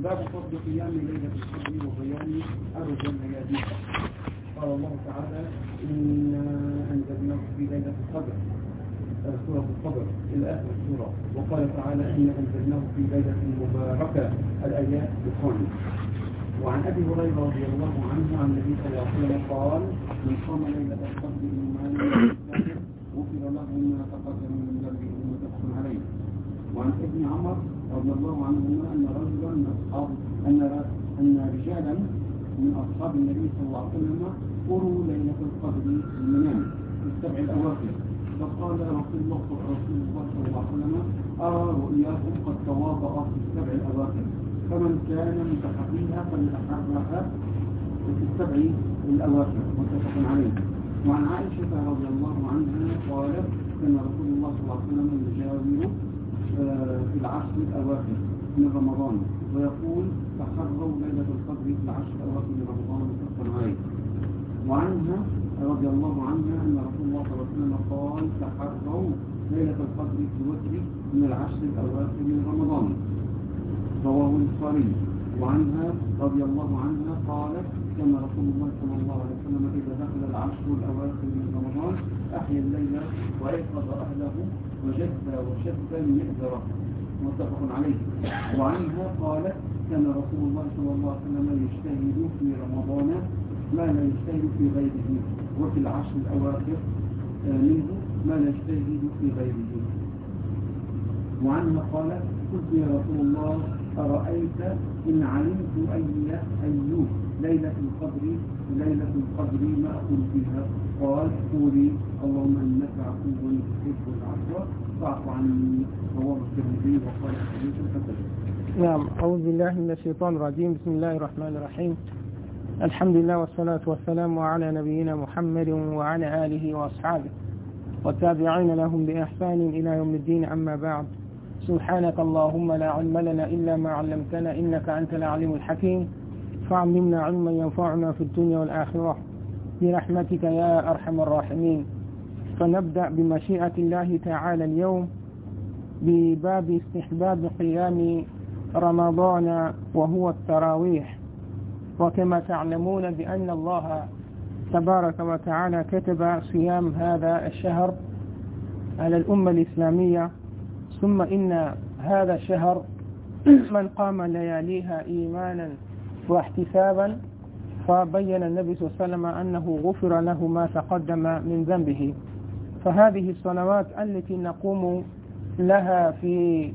باب فضل قيام ليلة القدر وبيان أرجى الليالي. قال الله تعالى إنا أنزلناه في ليلة القدر، سورة القدر إلى آخر السورة. وقال تعالى إنا أنزلناه في ليلة مباركة، الآيات بخان. وعن أبي هريرة رضي الله عنه عن النبي صلى الله عليه وسلم قال من قام ليلة القدر إيمانا واحتسابا غفر له ما تقدم من ذنبه متفق عليه. وعن ابن عمر رضي الله عنهما أن رجلا من أصحاب أن رجالا من أصحاب النبي صلى الله عليه وسلم قروا ليلة القدر في المنام في السبع الأواخر، فقال رسول الله صلى الله عليه وسلم أرى رؤياكم قد تواطأ في السبع الأواخر، فمن كان متحقيها فليتحرها في السبع الأواخر، متفق عليه. وعن عائشة رضي الله عنها قالت كان رسول الله صلى الله عليه وسلم يجاور في العشر الأواخر من رمضان ويقول تحروا ليلة القدر في العشر الأواخر من رمضان، متفق عليه. وعنها رضي الله عنها أن رسول الله صلى الله عليه وسلم قال تحروا ليلة القدر في الوتر من العشر الأواخر من رمضان، رواه البخاري. وعنها رضي الله عنها قالت كان رسول الله صلى الله عليه وسلم إذا دخل العشر الأواخر من رمضان أحيا الليل وأيقظ أهله وجد مئذرة، متفق عليه. وعنها قالت كان رسول الله صلى الله عليه وسلم يجتهد في رمضان ما لا يجتهد في غيره، وفي العشر الأواخر منه ما لا يجتهد في غيره. وعنها قالت قلت يا رسول الله أرأيت إن علمت أي ليلة القدر ما أقول فيها؟ قال قولي اللهم إنك عفو تحب العفو فاعف عني، رواه الترمذي وقال حديث حسن. نعم، أعوذ بالله من الشيطان الرجيم. بسم الله الرحمن الرحيم. الحمد لله والصلاة والسلام على نبينا محمد وعلى آله وأصحابه والتابعين لهم بإحسان إلى يوم الدين، أما بعد. سبحانك اللهم لا علم لنا إلا ما علمتنا إنك أنت العليم الحكيم، فعلمنا علما ينفعنا في الدنيا والآخرة برحمتك يا أرحم الراحمين. فنبدأ بمشيئة الله تعالى اليوم بباب استحباب قيام رمضان وهو التراويح. وكما تعلمون بأن الله تبارك وتعالى كتب صيام هذا الشهر على الأمة الإسلامية، ثم إن هذا الشهر من قام لياليها إيمانا واحتسابا فبين النبي صلى الله عليه وسلم أنه غفر له ما تقدم من ذنبه. فهذه الصلوات التي نقوم لها في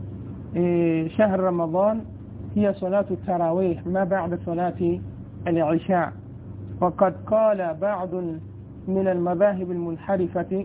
شهر رمضان هي صلاة التراويح ما بعد صلاة العشاء. وقد قال بعض من المذاهب المنحرفة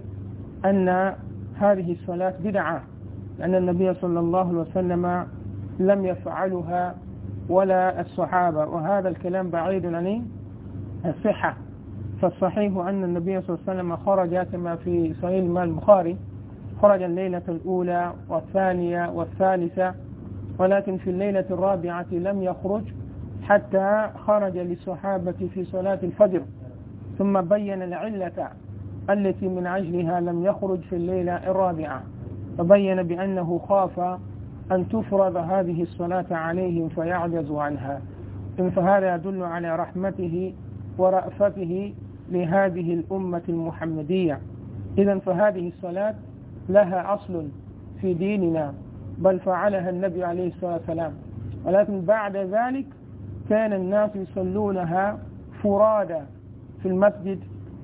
أن هذه الصلاة بدعة، لأن النبي صلى الله عليه وسلم لم يفعلها ولا الصحابة، وهذا الكلام بعيد عن الصحة. فالصحيح أن النبي صلى الله عليه وسلم خرج كما في صحيح البخاري، خرج الليلة الأولى والثانية والثالثة، ولكن في الليلة الرابعة لم يخرج حتى خرج للصحابة في صلاة الفجر، ثم بين العلة التي من أجلها لم يخرج في الليلة الرابعة، فبين بأنه خاف أن تفرض هذه الصلاة عليهم فيعجز عنها. فهذا يدل على رحمته ورأفته لهذه الأمة المحمدية. إذن فهذه الصلاة لها أصل في ديننا، بل فعلها النبي عليه الصلاة والسلام، ولكن بعد ذلك كان الناس يصلونها فرادى في المسجد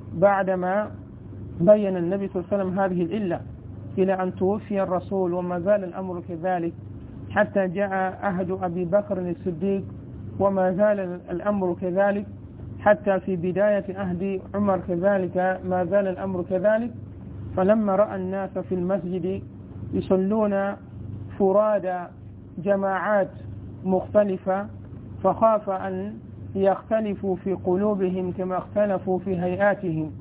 بعدما بين النبي صلى الله عليه وسلم هذه العلة، إلى أن توفي الرسول وما زال الأمر كذلك حتى جاء عهد أبي بكر الصديق، وما زال الأمر كذلك حتى في بداية عهد عمر كذلك ما زال الأمر كذلك. فلما رأى الناس في المسجد يصلون فرادى جماعات مختلفة فخاف أن يختلفوا في قلوبهم كما اختلفوا في هيئاتهم،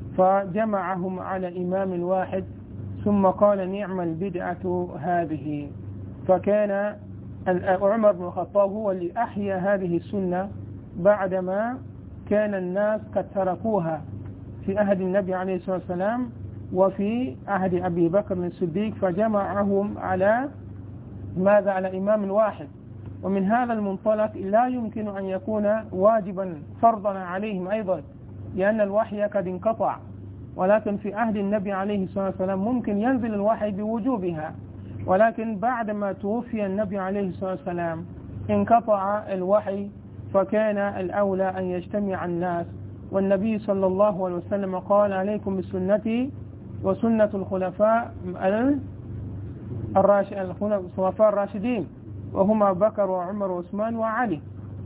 فجمعهم على إمام واحد، ثم قال نعم البدعة هذه. فكان عمر بن الخطاب هو اللي أحيا هذه السنة بعدما كان الناس قد تركوها في عهد النبي عليه الصلاة والسلام وفي عهد أبي بكر الصديق، فجمعهم على ماذا؟ على إمام واحد. ومن هذا المنطلق لا يمكن أن يكون واجبا فرضا عليهم أيضا، لأن الوحي قد انقطع. ولكن في عهد النبي عليه الصلاة والسلام ممكن ينزل الوحي بوجوبها، ولكن بعدما توفي النبي عليه الصلاة والسلام انقطع الوحي، فكان الأولى أن يجتمع الناس. والنبي صلى الله عليه وسلم قال: عليكم بسنتي وسنة الخلفاء الراشدين، وهما بكر وعمر وعثمان وعلي.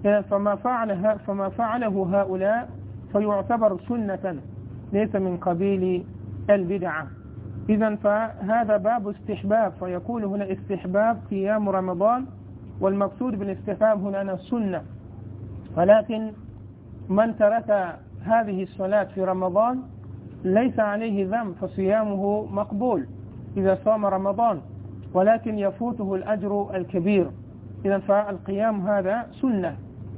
فما فعله هؤلاء فيعتبر سنة ليس من قبيل البدعة. إذن فهذا باب استحباب، فيقول هنا استحباب قيام رمضان، والمقصود بالاستحباب هنا السنة. ولكن من ترك هذه الصلاة في رمضان ليس عليه ذنب، فصيامه مقبول إذا صام رمضان، ولكن يفوته الأجر الكبير. إذن فالقيام هذا سنة،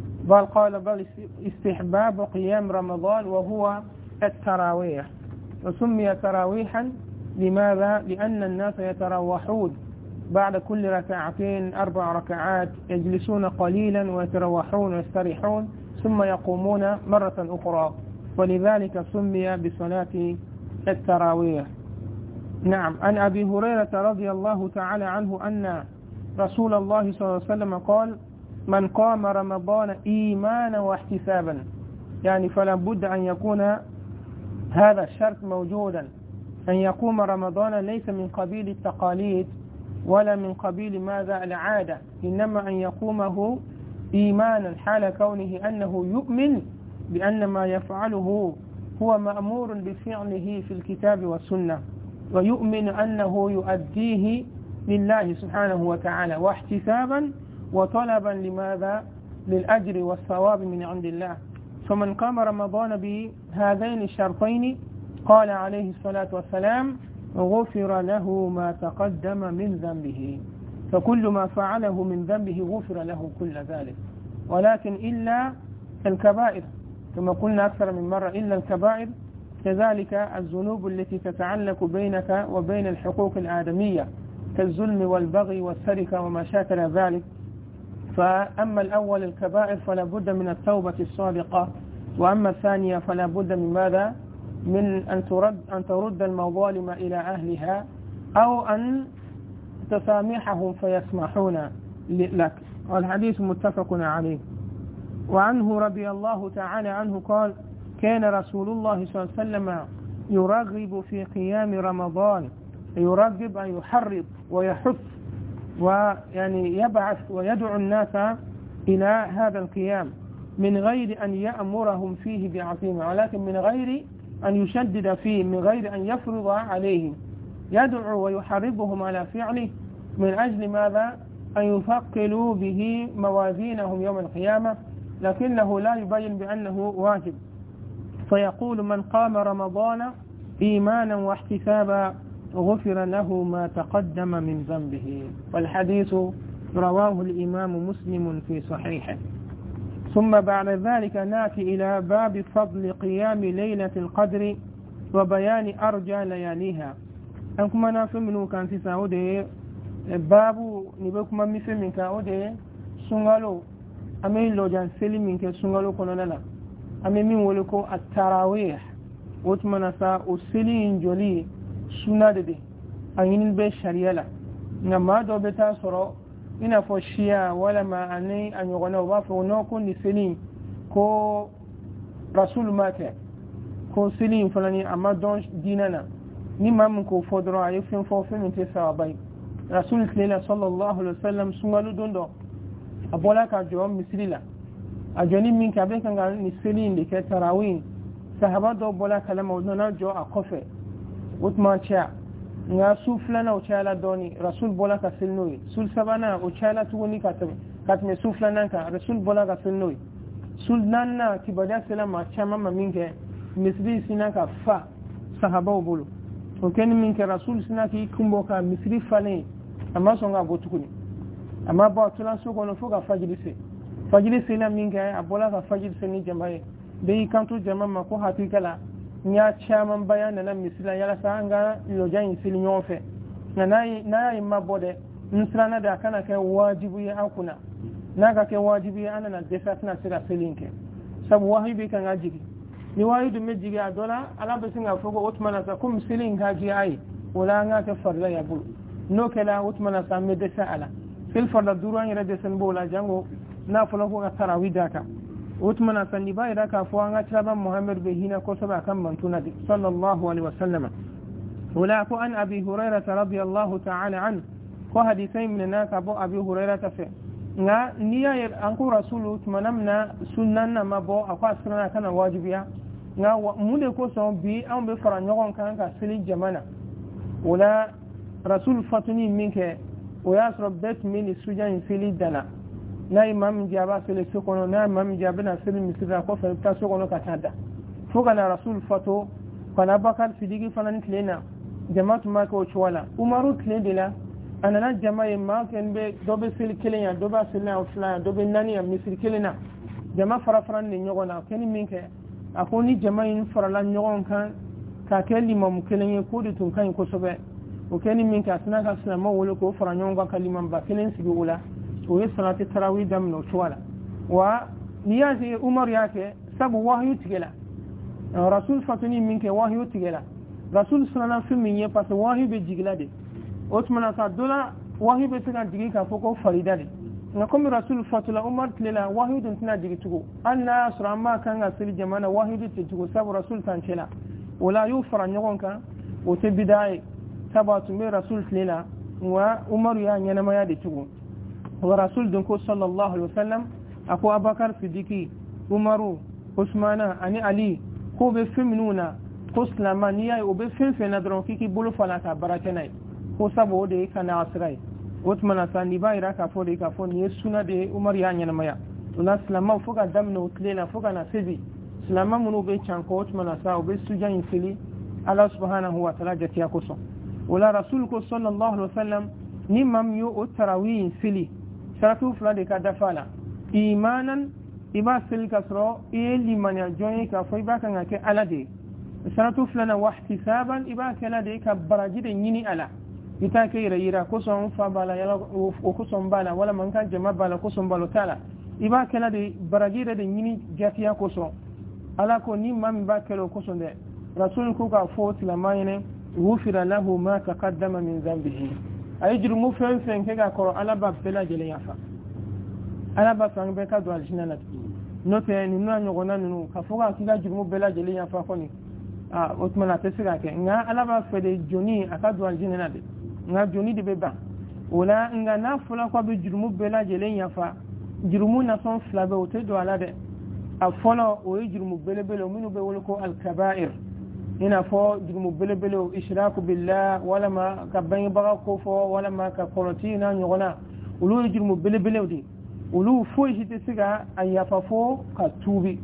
بل استحباب قيام رمضان، وهو التراويح. وسمي تراويحا لماذا؟ لأن الناس يتراوحون بعد كل ركعتين 4 ركعات، يجلسون قليلا ويتروحون ويستريحون ثم يقومون مرة أخرى، ولذلك سمي بصلاة التراويح. نعم. عن أبي هريرة رضي الله تعالى عنه أن رسول الله صلى الله عليه وسلم قال: من قام رمضان إيمانا واحتسابا، يعني فلا بد أن يكون هذا الشرط موجودا، أن يقوم رمضان ليس من قبيل التقاليد ولا من قبيل ماذا العادة، إنما أن يقومه إيمانا حال كونه أنه يؤمن بأن ما يفعله هو مأمور بفعله في الكتاب والسنة، ويؤمن أنه يؤديه لله سبحانه وتعالى، واحتسابا وطلبا لماذا؟ للأجر والثواب من عند الله. فمن قام رمضان بهذين الشرطين قال عليه الصلاة والسلام: غفر له ما تقدم من ذنبه، فكل ما فعله من ذنبه غفر له كل ذلك، ولكن إلا الكبائر، كما قلنا أكثر من مرة، إلا الكبائر، كذلك الذنوب التي تتعلق بينك وبين الحقوق الآدمية كالظلم والبغي والسرقة وما شاكل ذلك. فأما الأول الكبائر فلا بد من التوبة الصادقة، وأما الثانية فلا بد من ماذا؟ من أن ترد المظالم إلى أهلها، أو أن تسامحهم فيسمحون لك. والحديث متفق عليه. وعنه رضي الله تعالى عنه قال: كان رسول الله صلى الله عليه وسلم يرغب في قيام رمضان، يرغب أن يحرض ويحث ويعني يبعث ويدعو الناس إلى هذا القيام، من غير أن يأمرهم فيه بعظيمة، ولكن من غير أن يشدد فيه، من غير أن يفرض عليهم، يدعو ويحرضهم على فعله من أجل ماذا؟ أن يثقلوا به موازينهم يوم القيامة، لكنه لا يبين بأنه واجب. فيقول: من قام رمضان إيمانا واحتسابا غفر له ما تقدم من ذنبه. والحديث رواه الإمام مسلم في صحيحه. ثم بعد ذلك نأتي إلى باب فضل قيام ليلة القدر وبيان أرجى لياليها. أنكم أنا فمنو كان في سعودي باب نبكم من فمن كعودي سنغالو أمين لو جان سلم من كسنغالو كنونا أمين من ولكو التراويح وتمنسا وسلين جولي سنادي أين بشريلا نما دو بتا سرو ina fo shia wala ma ani anyogona wa fo no ko ni seni ko rasul mate ko seni fulani amma don dinana ni mam ko fodro ay fin fo fin te sahabay rasul sallallahu alaihi wasallam sungalu dondo abola ka jo misrila ajoni min ka be kan ni seni ndi ke tarawih sahaba do bola kalama wona jo akofe utma cha nga suflana uchala doni rasul bola ka silnoi sul sabana uchala tuguni katme suflana ka rasul bola ka silnoi sul nanna kibada selama chama minke misri sinaka fa sahaba bulu o ken minke rasul sinaki kumbo ka misri fane amma songa gotukuni amma ba tulan so kono fuga fajiri se na minke abola ka fajiri se ni jamae be kantu jama ko hatikala nya chairman bayana na misila yala sanga lojan sil nyofe na yi mabode nsrana da kana kai wajibu ya akuna naga ke wajibi ana na desa tana sira selinke sabu wahibi kan ajigi ni wahidu mejigi adola ala besinga fogo utmana sa kum silin haji ai wala nga ka farla ya bul no kala utmana sa me desa ala fil farla duran ira desen bola jango na fulan ko tarawida ka utmana sa ni bai da ka fo nga traban muhammad be hina ko saba kan mantuna sallallahu alaihi wasallam wala ko an abi hurairah radiyallahu ta'ala an ko hadisai min naka bo abi hurairah ta fe nga niya an ko rasulu manamna sunnan na mabo akwa sunna kana wajibiya nga mu de ko son bi an be fara nyogon kan ka sili jamana wala rasul fatuni minke o ya rabbat min sujan sili dala na imam jaba sili sokono na imam jaba na sili misira ko fa ta sokono ka tada foga na rasul fato kana bakar sidigi fanan klena jama'atu ma ko chwala umaru klendela anana jama'a ma kan be dobe sil kilenya doba silna ofla dobe nani am misir kilena jama'a farafran ni nyogona keni minke akoni jama'a in farala nyogon kan ka kelli mam kilenye ko de tun kan ko sobe o keni minke asna ka sna ma wolo ko fara nyonga kaliman ba kilen sigi wala o yi salati tarawih dam no chwala wa niyazi umar yake sabu wahyu tigela rasul fatuni minke wahyu tigela rasul sallallahu alaihi wasallam ye pas wahyu be jiglade otmana sa dola wahyu be tana digi ka foko faridade na comme rasul fatula umar tlela wahyu dun tana digi tugo anna surama kan asiri jamana wahyu de tugo sabu rasul tankela wala yufra nyogon kan o te bidai sabatu me rasul tlela wa umar ya nyana ma ya de tugo wa rasul dun ko sallallahu alaihi wasallam ako abakar sidiki umaru usmana ani ali ko be feminuna ko islamaniya o be fenfena dron kiki bulu fala ka barakenai ko saboda yake na asirai utmana sani ba ira ka fodi ka foni suna de umar ya nyana maya tuna islamu fuka damna utlela fuka na sibi islamu munu be chanko utmana sa o be sujan fili Allah subhanahu wa ta'ala jatiya koso wala rasul ko sallallahu alaihi wasallam ni mam yo utarawih fili saratu fula de ka dafala imanan iba sil kasro ili manya joyi ka foi ba kan ke alade saratu fulana wa ihtisaban iba kala de ka barajide yini ala ita ke yira ko son fa bala yala o ko son bala wala man kan jama bala ko son balo tala iba kala de barajide de yini jatiya ko son ala ko ni mam ba kala ko son de rasul ko ka fo tilamayne wufira lahu ma taqaddama min dhanbihi ayjru mufen fen ke ga ko ala ba bela jele yafa ala ba sang be ka do aljina na note ni na nyogona nunu ka fo ga kiga jurmu bela jele yafa ko ni otmana tesira ke nga ala ba fede joni aka do aljina na de nga joni de beba wala nga na fula ko be jurmu bela jele yafa jurmu na son flabe o te do ala de a folo o jurmu bele bele minu be wol ko al kaba'ir ina fo jurmu bele bele o ishraku billah wala ma ka ban ba ko fo wala ma ka korotina nyogona ulu jurmu bele bele de ulu fo shi te siga ayafa fo ka tubi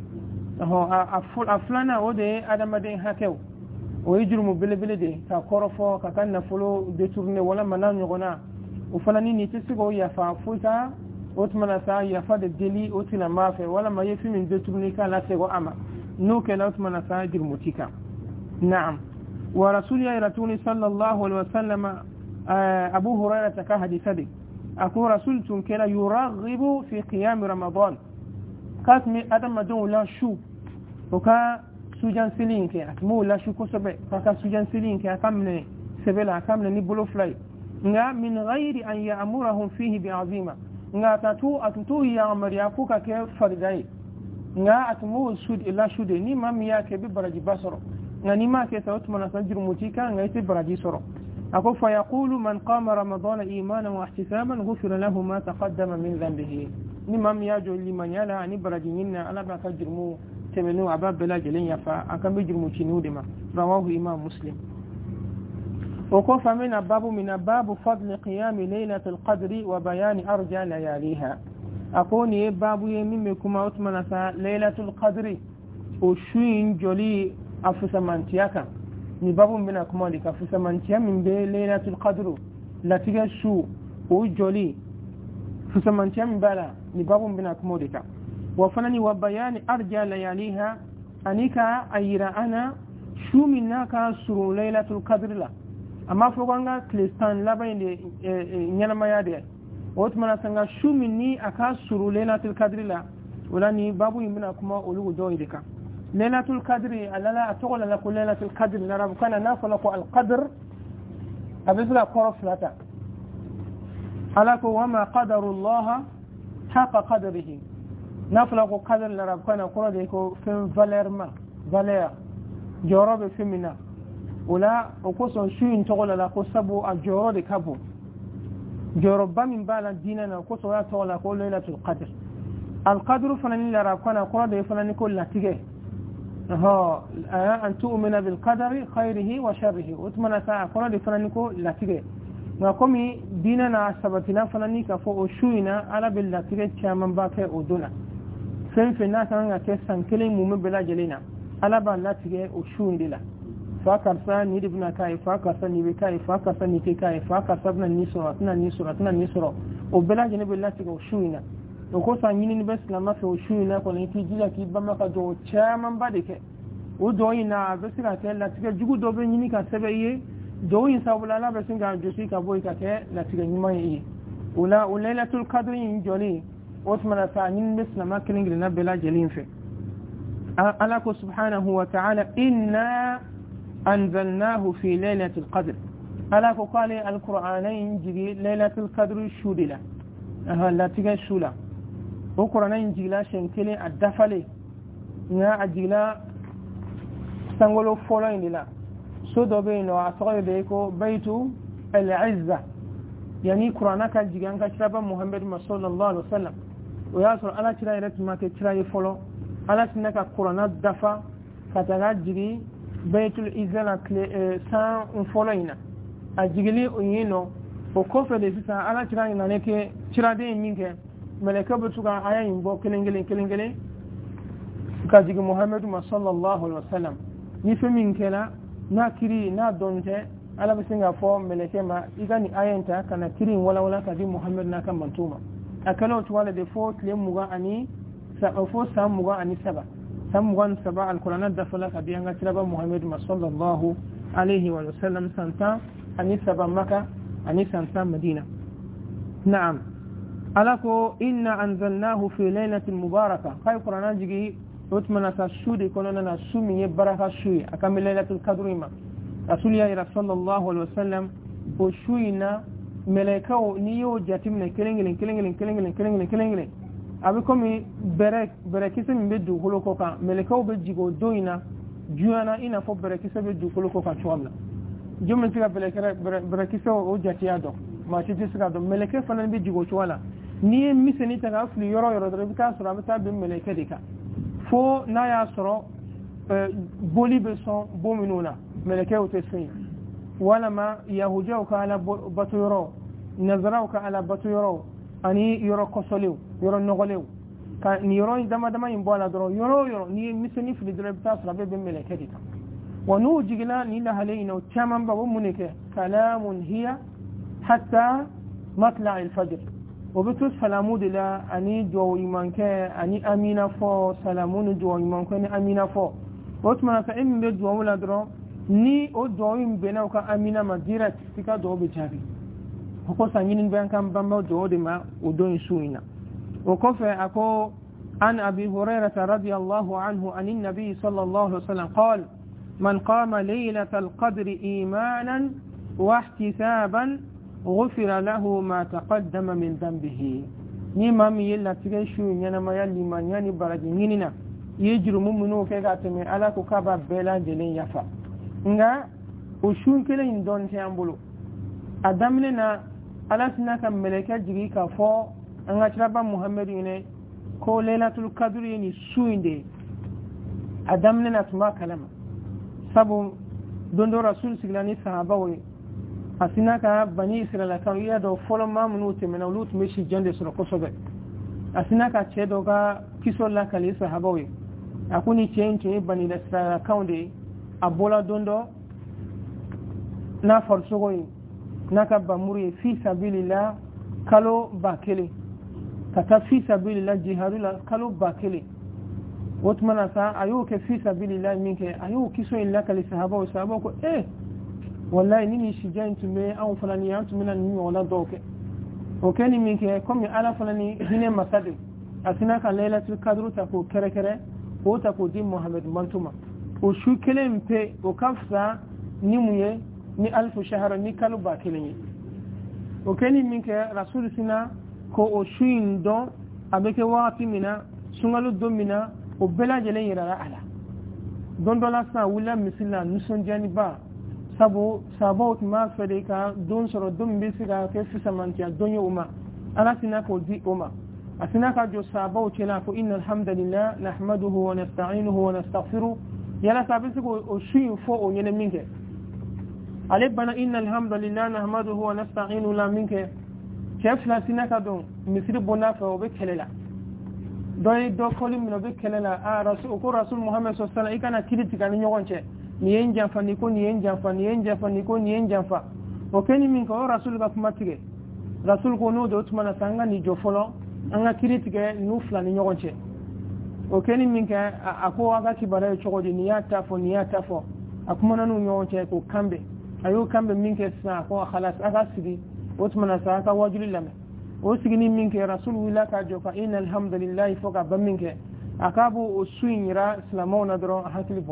a fulana o de adama den hakew o jurmu bele bele de ka korofo ka kan na folo détourner wala mana nyogona o falani ni te siga o yafa futa otmana sa yafa de deli otina mafe wala ma yefi min détourner ka la tego ama no ke la otmana sa jurmu tika na'am wa rasul ya ratuni sallallahu alaihi wasallam abu hurairah ka hadithadi aku rasul tun kala yuraghibu fi qiyam ramadan kasmi adama don la shu oka sujan silinke atmu la shu ko sobe ka sujan silinke akamne sebela akamne ni bolo fly nga min ghairi an ya'murahum fihi bi'azima nga atutu ya amriya ku ka ke faridai nga atmu sud ila shude ni mam ya ke bi baraji basoro nga ni ma ke sawt mana sanjir mutika nga ite baraji soro ako fa yaqulu man qama ramadana imanan wa ihtisaban ghufira lahu ma taqaddama min dhanbihi ni mam ya jo liman yala ani baraji yinna ala ba ka jirmu temenu abab bela jelen yafa akan bi jirmu chinu de ma rawahu imam muslim وقف من باب فضل قيام ليلة القدر وبيان أرجى لياليها أقول باب يميمكما أتمنى ليلة القدر وشوين جولي أفسمانتياكا نباب من أكمالك أفسمانتيا من بي ليلة القدر لا تغشو وجولي أفسمانتيا من بالا نباب من أكمالك وفنني وبيان أرجى لياليها أنيكا أيرا أنا شو منك سرو ليلة القدر لا amma foganga kristan labain de nyana mayade otmana sanga shumini aka suru lailatul qadri la ulani babu yimina kuma ulu do idika lailatul qadri alala atola la lailatul qadri la rab kana nafala ko al qadr abisla koroflata alako wama qadarullah haqa qadrihi nafala ko qadr la rab kana korode ko fin valeur jorobe femina wala ko son shuin togola la ko sabu a jorode kabo joroba min bala dinana ko so ya togola ko lailatul qadr al qadru fanani la rab kana korode fanani ko latige أن تؤمن بالقدر خيره وشره وتمنى ساعة قرد فلنكو لاتيجي نقومي ديننا سبتنا فلنك فوق شوينا على باللاتيجي كمان باكي ودونا فين في الناس أنا كسان كلين مم بلا جلينا على باللاتيجي وشوين دلا فكرسا نيدبنا كاي فكرسا نيبكاي فكرسا نيكاي فكرسا بنا نيسورة وبلا جنب اللاتيجي وشوينا okosa nyini bes na mafi ushuna kwa nitijila kibama ka do chairman badike udo ina besira ke la tige jugu do be nyini ka sebe ye do yin sabula la besinga josi ka boy ka ke la tige nyima ye ula lailatul qadr yin joli otmana sa nyini bes na makilingi na bela jelin fe ala ko subhanahu wa ta'ala inna anzalnahu fi lailatul qadr ala ko qala alqur'anain jigi lailatul qadr shudila la tige shula وقرنا إنجيلا شنكلي الدفلي نا أجيلا سانغولو فولين لا سودو بينو أسرع بيكو بيتو العزة يعني قرنا كالجيان كشرب محمد صلى الله عليه وسلم وياسر على ترى يرت ما ترى يفولو على سنك قرنا الدفا كتراجري بيت العزة سان فولين أجيلي وينو وكوفة ديسا على ترى ينانك ترى دين منك ملكه بتوغا ايين بو كلينغلين كاجي محمد صلى الله عليه وسلم يفمين كلا ناكري نا دونته على بسنغا فو ملكه ما igani ayenta kana kirin wala kadi محمد na kan mantuma akalo tuwala de fo tlemuga ani sa fo samuga ani saba samugan saba alquran da fala kadi anga tiraba محمد صلى الله عليه وسلم سنتا ani saba maka ani santa madina نعم alako inna anzalnahu fi lailatin mubarakah kay qur'an jigi utmana sa shudi konona na sumi baraka shui akam lailatul qadrima rasuliya sallallahu alaihi wasallam o shuina melekao niyo jatimne kelengelen abi komi berekise mbedu holoko ka melekao be jigo doina juana ina fo berekise be du holoko ka chwamla jumne tiga berekise o jatiya do ma ci tisga do meleke fanan be jigo chwala ni miseni taga fli yoro bika sura bita be meleke dika fo na ya soro boli be son bominuna meleke o tesfi wala ma yahuja ka ala baturo nazara ka ala baturo ani yoro kosoliw yoro nogolew ka ni yoro dama imbola doro yoro ni miseni fli bita sura be meleke dika wanu jigila ni la halina chaman babu munike kalamun hiya hatta matla al-fajr وبتوس سلامود لا أني جو إيمانك أني أمينة فو سلامون جو إيمانك أني أمينة فو وتمنى فإن بدو ولا درو ni o doyin bena ka amina madira tika do be jabi ko sanginin ben kan bamba do de ma o doyin suina o ko fe ako an abi hurairah radiyallahu anhu anin nabi sallallahu alaihi wasallam qala man qama laylatal qadri imanan wa ihtisaban غفر له ما تقدم من ذنبه ni mami yella tige shu nyana mayali manyani baraji nginina yejuru mumunu ke gateme ala ko kaba bela jelen yafa nga ushun kele indon te ambulo adamne na ala sinaka meleka jigi ka fo anga traba muhammadu ne ko lailatul qadr ni suinde adamne na tuma kalama sabu dondo rasul siglani sahaba we asinaka bani israila kan iya do folo mamunu te mena lut meshi jande sura kosobe asinaka chedo ga kisolla kali sahabawi akuni chenche bani israila kaunde abola dondo na forsogoyi naka bamuri fi sabilillah kalo bakele kata fi sabilillah jihadula kalo bakele wotmana sa ayo ke fi sabilillah minke ayo kiso illa kali sahabawi ko wallahi nini shijantu me an fulani yantu minan ni wala doke o keni min ke comme ala fulani hine masadi asina ka lailatul qadr ta ko kere kere o ta ko di muhammad mantuma o shu kelen pe o kafsa ni muye ni alfu shahara ni kaluba kelen o keni min ke rasul sina ko o shuin don abeke waqti mina sungalu domina o bela jele yira ala don dola sa wula misila nuson jani ba sabo ma fede ka don soro dum be siga ke fisamanti adonyo uma ala sina ko di uma asina ka jo sabo chela ko innal hamdalillah nahmaduhu wa nasta'inuhu wa nastaghfiruh yala sabisi ko o shuin fo o nyene minke ale bana innal hamdalillah nahmaduhu wa nasta'inuhu la minke chef la sina ka don misiri bona fa o be kelela doy do kolim no be kelela a rasul muhammad sallallahu alaihi wasallam ikana kiditi kan nyogonche ni yen jamfa ni ko ni yen jamfa ni yen jamfa ni ko ni yen jamfa o keni min ko rasul ga kuma tige rasul ko no do tuma na sanga ni jofolo anga kiditi ke nu fla ni nyogonche o keni min ka ako aga kibare chogodi ni ya tafo akuma nanu nyogonche ko kambe ayo kambe min ke sa ko khalas aga sigi o tuma na sa ka wajuli lame o sigini min ke rasul wila ka joka innal hamdalillah foka baminke akabu o suinira islamona dro hakili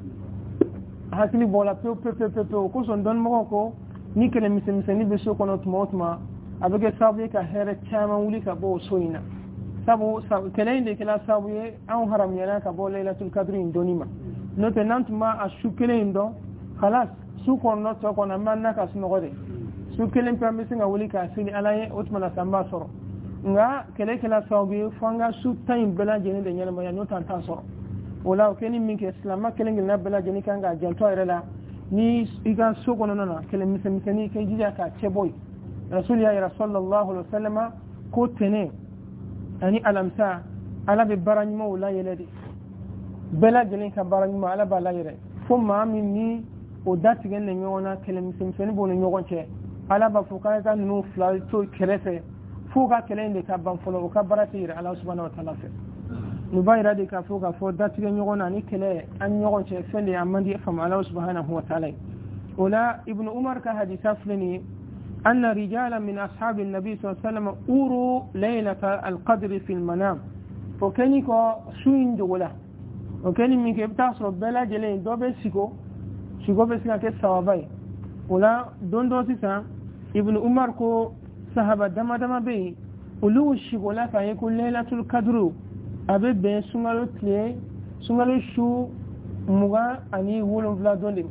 bola pe ko son don mo ko ni kele miseni be so kono tuma abege sabu ka here chama wuli ka bo soina sabu kele inde kala sabu ye an haram yana ka bo lailatul qadr indonima no tenantuma ashukele indo khalas su kono to kono manna ka sunogode su kelen permission nga wuli ka sini alaye otmana samba soro nga kele sabu fanga su time bela jeni de nyala ma nyota tan soro wala keni min ke islam kelen na bela jeni kanga janto irela ni iga so kono nana kele miseni ke jija ka cheboy rasul ya sallallahu alaihi wasallam ko tene ani alamsa ala be baranyimo wala yeledi bela jeni ka baranyimo ala bala yere fo ma min ni o dati gen ne nyona kele miseni bo ne nyogonche ala ba fuka ka nu fla to kerese fuka kelende ka ban folo ka barati ala subhanahu wa ta'ala fe nu bayra de ka fuka fo dati gen nyogona ni kele an nyogon che fende amandi fam ala subhanahu wa ta'ala wala ibn umar ka haditha flani anna rijalan min ashabi an-nabi sallallahu alaihi wasallam uru laylat al-qadr fi al-manam fo keni ko suin de wala o keni mi ke tasro bela jele do be siko be sika ke sawabai wala dondo sisa ibn umar ko sahaba dama be ulu shigola ka yeko lailatul qadr abe be sungalo shu muga ani wolon vla donde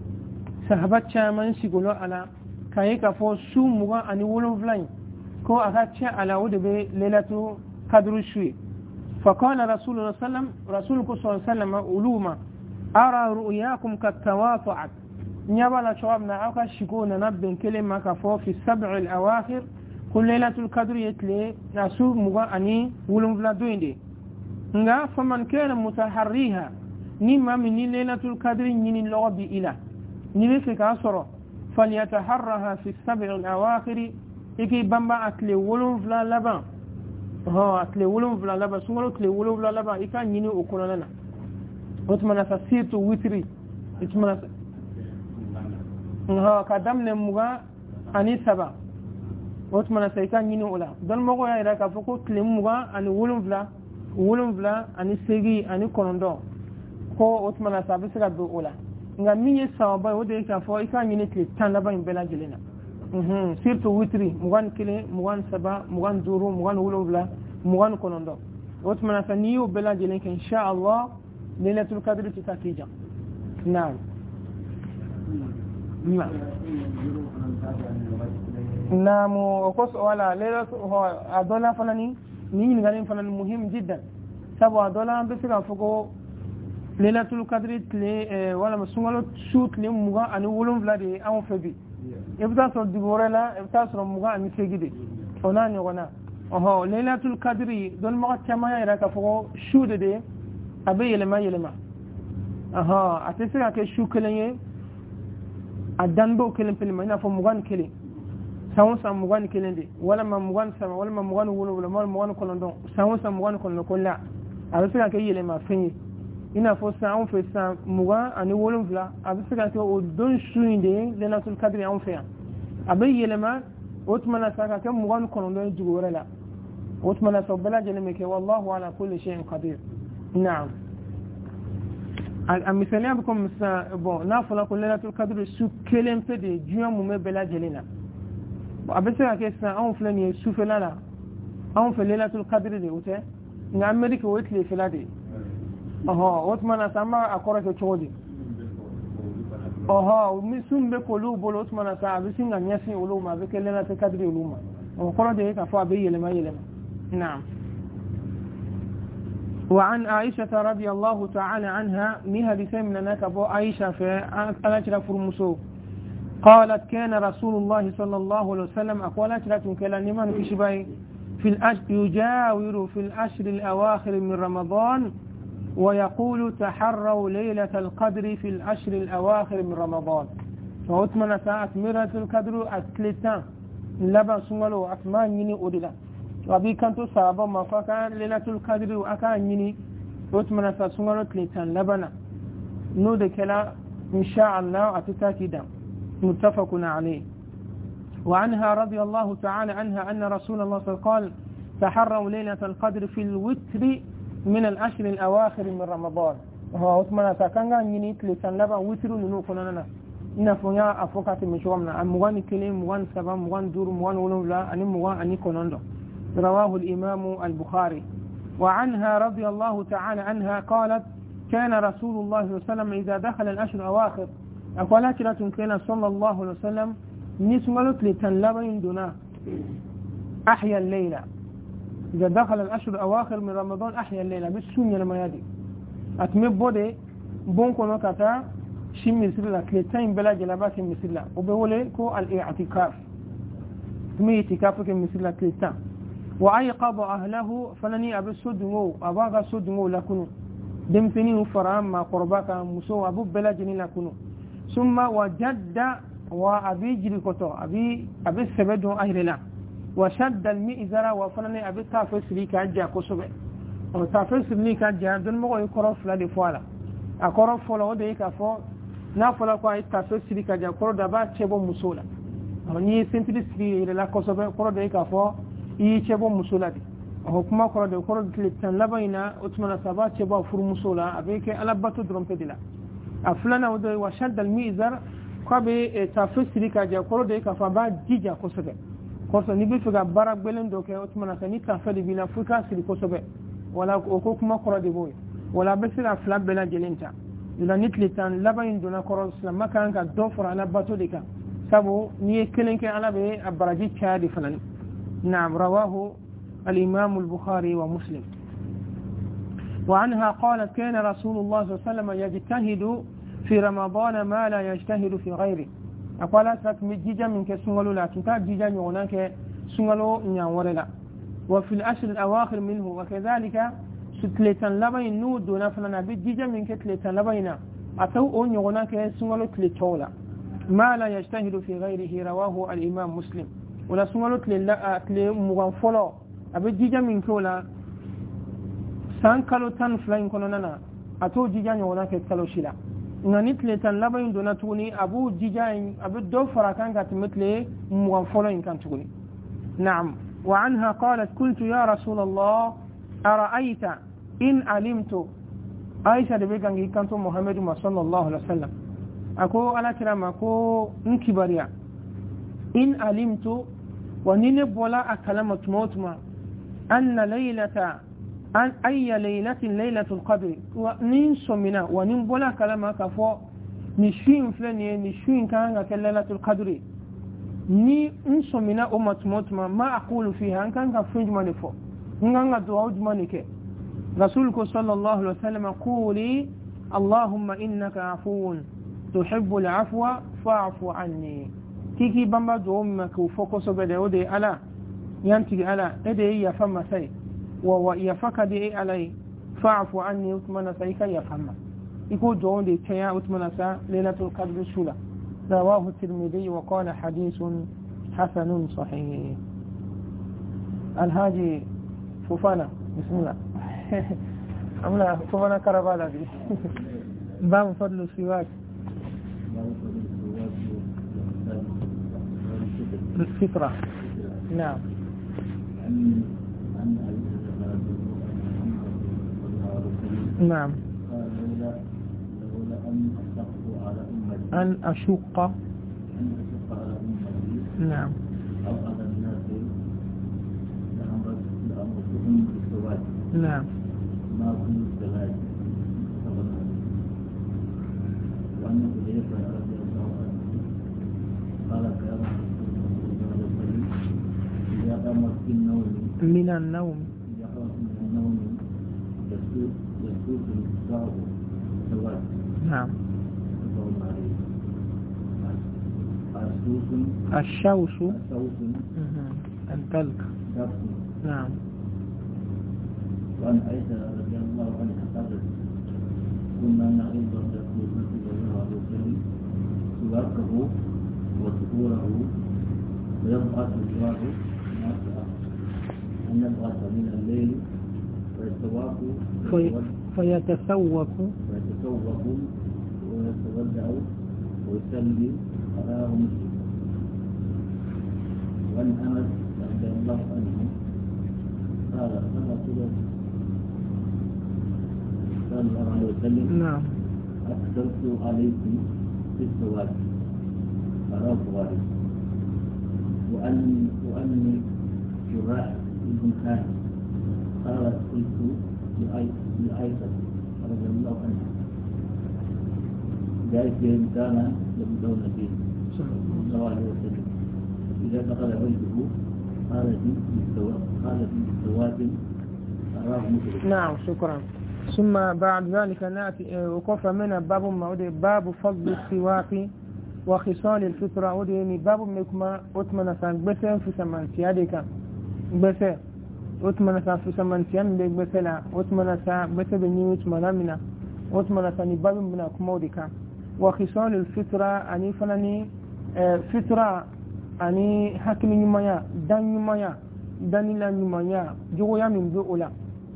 sahaba chaman shigolo ala kai ka fo shu muga ani wolon vla ko aka cha ala wode be lailatul qadr shu fa qala rasulullah sallallahu alaihi wasallam uluma ara ru'yakum katawafu'at nyabala shawabna aka shikona nabben kelema ka fo fi sab'il awakhir kul lailatul qadr yatli nasu muga ani wulum vla doinde nga faman kana mutaharriha nimma min lailatul qadr nyini lobi ila ni fi ka soro falyataharraha fi sab'il awakhir iki bamba akle wulum vla laba akle wulum vla laba sungolo akle wulum vla laba ika nyini okonana otmana fasitu witri itmana kadam ne muga ani saba otmana sai kan yini ula don mago ya ira ka foko klim muga ani wulum vla ani segi ani konondo ko otmana sabi sira do ula nga minye sawaba wode ka fo ikan yini kle tan la ban bela jelena surtout witri mugan kile mugan saba mugan duru mugan wulum vla mugan konondo otmana sa niyo bela jelena insha Allah lailatul qadr titakija na'am نامو وقص ولا ليلة أدولا فلاني نين غالين فلان مهم جدا سبوا أدولا بسرعة فوقو ليلة القدر تلي ولا مسونغلو شوت لي مغا أني ولون فلادي أو فبي يبدأ صار دبورلا يبدأ صار مغا أني سجدي فناني ونا ليلة القدر دول مغا تما يراك فوقو شوت دي أبي يلما أتسرع كشو كليه adando kelen pelma ina fo mugan kelen sawsa mugan kelen de wala ma mugan sama wala ma mugan wolo wala ma mugan kolondon sawsa mugan kolon kolla abisa ka yele ma fenyi ina fo sa on fe sa mugan ani wolo vla abisa ka o don shuinde lenatul kadri on fe abe yele ma وتمنى ساكا كم مغان كنون جغورة لا وتمنى سبلا جلمك والله على كل شيء قدير. نعم. المثالية بكم نافلا كل ليلة القدر سو كلم فدي جوا مبلا جلنا أبسا كيسنا أون فلان يسوف لا أون في ليلة القدر دي وته نعمرك ويتلي فلادي وتمنى سما أقرأ كتودي ومسون بقولوا بلوت منا سا بسين غنيسي علوم بكلنا تكدري علوم وقرأ ده كفوا بي لما يلم. نعم. وعن عائشة رضي الله تعالى عنها مهدي سمنا كبو عائشة في ألاجرة فرمسو قالت كان رسول الله صلى الله عليه وسلم أقوالات لا تنكلا نمان كشباي في يجاور في الأشهر الأواخر من رمضان ويقول تحروا ليلة القدر في الأشهر الأواخر من رمضان. فأتمنى ساعة مرة القدر أتلتان لبا سنغلو أتمان يني أدلا وابي كانتو صحابة ما فكان ليلة القدر وأكان يني أتمنى ساعة سنغلو تلتان لبنا نودكلا إن شاء الله أتتاكدا متفق عليه. وعنها رضي الله تعالى عنها أن رسول الله صلى الله عليه وسلم قال تحروا ليلة القدر في الوتر من الأشهر الأواخر من رمضان. وهو أتمنى ساكنغا يني تلتان لبا وتر لنو كنانا نفنيا أفوكات مشوامنا أمغاني كلم مغان سبا مغان دور مغان ولولا أني مغان أني كناندو. رواه الإمام البخاري. وعنها رضي الله تعالى عنها قالت كان رسول الله صلى الله عليه وسلم إذا دخل الأشهر الأواخر أقولات كان صلى الله عليه وسلم نسملت لتنلبين دنا أحيا الليلة. إذا دخل الأشهر الأواخر من رمضان أحيا الليلة بالسنة لما يدي أتمب بودي بونكو نكتا شم مسلا كلتين بلا جلبات مسلا وبولي كو الاعتكاف تمي اعتكافك مسلا كلتين وأيقظ أهله فلني أبي سدنو أباغا سدنو لكنو دمتني فرام ما قرباك مسو أبو بلا جني لكنو ثم وجد وأبي جريكوتو أبي سبدو أهلنا وشد المئزر وفلني أبي تافس ليك أجا كسبه وتافس ليك أجا دون مغو يكرف لدي فوالا أكرف فولا وديك أفو نافلا كوا تافس ليك أجا كرو دبا تشبو مسولا ni sentri sri la kosobe koro de ka fo yi chebo musulati hukuma koro de koro tlitan labaina utmana saba chebo fur musula abeke alabatu drompedila aflana wado wa shadda almizar kwabe tafsiri ka ja koro de ka fa ba jija kosobe korso ni bi figa barak belen do ke utmana sani tafsiri bila fuka siri kosobe wala ko kuma koro de boy wala besira flab bela jelenta ila nitlitan labain dona koro islam makan ka dofra alabatu dika سبو نيكلن كان على به أبرجيت شادي فلان. نعم. رواه الإمام البخاري ومسلم. وعنها قالت كان رسول الله صلى الله عليه وسلم يجتهد في رمضان ما لا يجتهد في غيره. أقولت لك مجيجا منك سنغلو لا تنتاب جيجا يغناك سنغلو نعورلا وفي الأشهر الأواخر منه وكذلك ستلتن لبين نود ونفلنا بجيجا منك تلتن لبين أتو أن يغناك سنغلو تلتولا ما لا يجتهد في غيره. رواه الإمام مسلم. ولا سنغلت لمغنفلو أبي جيجا من كولا سانكالو تنفلين كوننا أتو جيجا نوناك كالو شلا نانيت لتنلبين دونتوني أبو جيجا أبي الدوفرة كان كتمت لي مغنفلو إن كان تقولي. نعم. وعنها قالت قلت يا رسول الله أرأيت إن علمت عائشة بيغان كانت محمد صلى الله عليه وسلم أكو على كلام أكو انكباريا إن علمت وننب ولا أكلمت موتما أن ليلة أن أي ليلة ليلة القدر وننسو منا وننب ولا كلامك فو نشوين فلاني نشوين كان ليلة القدر ni nso mina umatmotma ma aqulu fiha an kan ka funjmani fo nganga du'a manike rasul ko sallallahu alaihi wasallam quli allahumma innaka afuwun tuhibbul afwa fa'fu anni tiki bamba du'umma ku fokoso bede ode ala yanti ala ede ya fama sai wa ya fakadi alai fa'fu anni utmana sai kai ya fama iko jonde taya utmana sa lailatul qadr shula رواه الترمذي وقال حديث حسن صحيح. الهاجي فوفانا بسم الله عملا فوفانا كربالا دي باب فضل السواك الفطرة نعم. نعم. أن أشق على أمتي. نعم. أو على الناس لأمرتهم بالسواد. نعم. ما كنت كذلك. وأن حذيفة رضي الله عنه قال كان إذا قامت في النوم من النوم يسوس الشعب سواد. نعم. الشوش التلك. نعم. وعن عائشة رضي الله عنها قالت كنا نعيد الرسول صلى الله عليه وسلم سواكه وسحوره ويبعث الله ما شاء أن يبعث من الليل فيتسوق ويتودع ويسلم على مسلم. وعن أنس رضي الله عنه قال رسول صلى الله عليه وسلم نعم أكثرت عليكم في السواد أراه غالب. وأني جراح ابن خان قال قلت لعائشة رضي الله عنها ذلك كان يبدون به صلى الله عليه وسلم إذا دخل بيته قال في السواد أراه مسلم. نعم شكرا. ثم بعد ذلك نأتي وقف من باب فضل السواك وخصال الفطرة ودي باب مكما أتمنى سنبسل في سمانتيادك بسل أتمنى في سمانتيان بسلا أتمنى بسل بنيو أتمنى منا أتمنى سنباب منا كمودك. وخصال الفطرة أني فلاني فطرة أني حكم نمايا دان نمايا دان لا نمايا جويا من بؤلا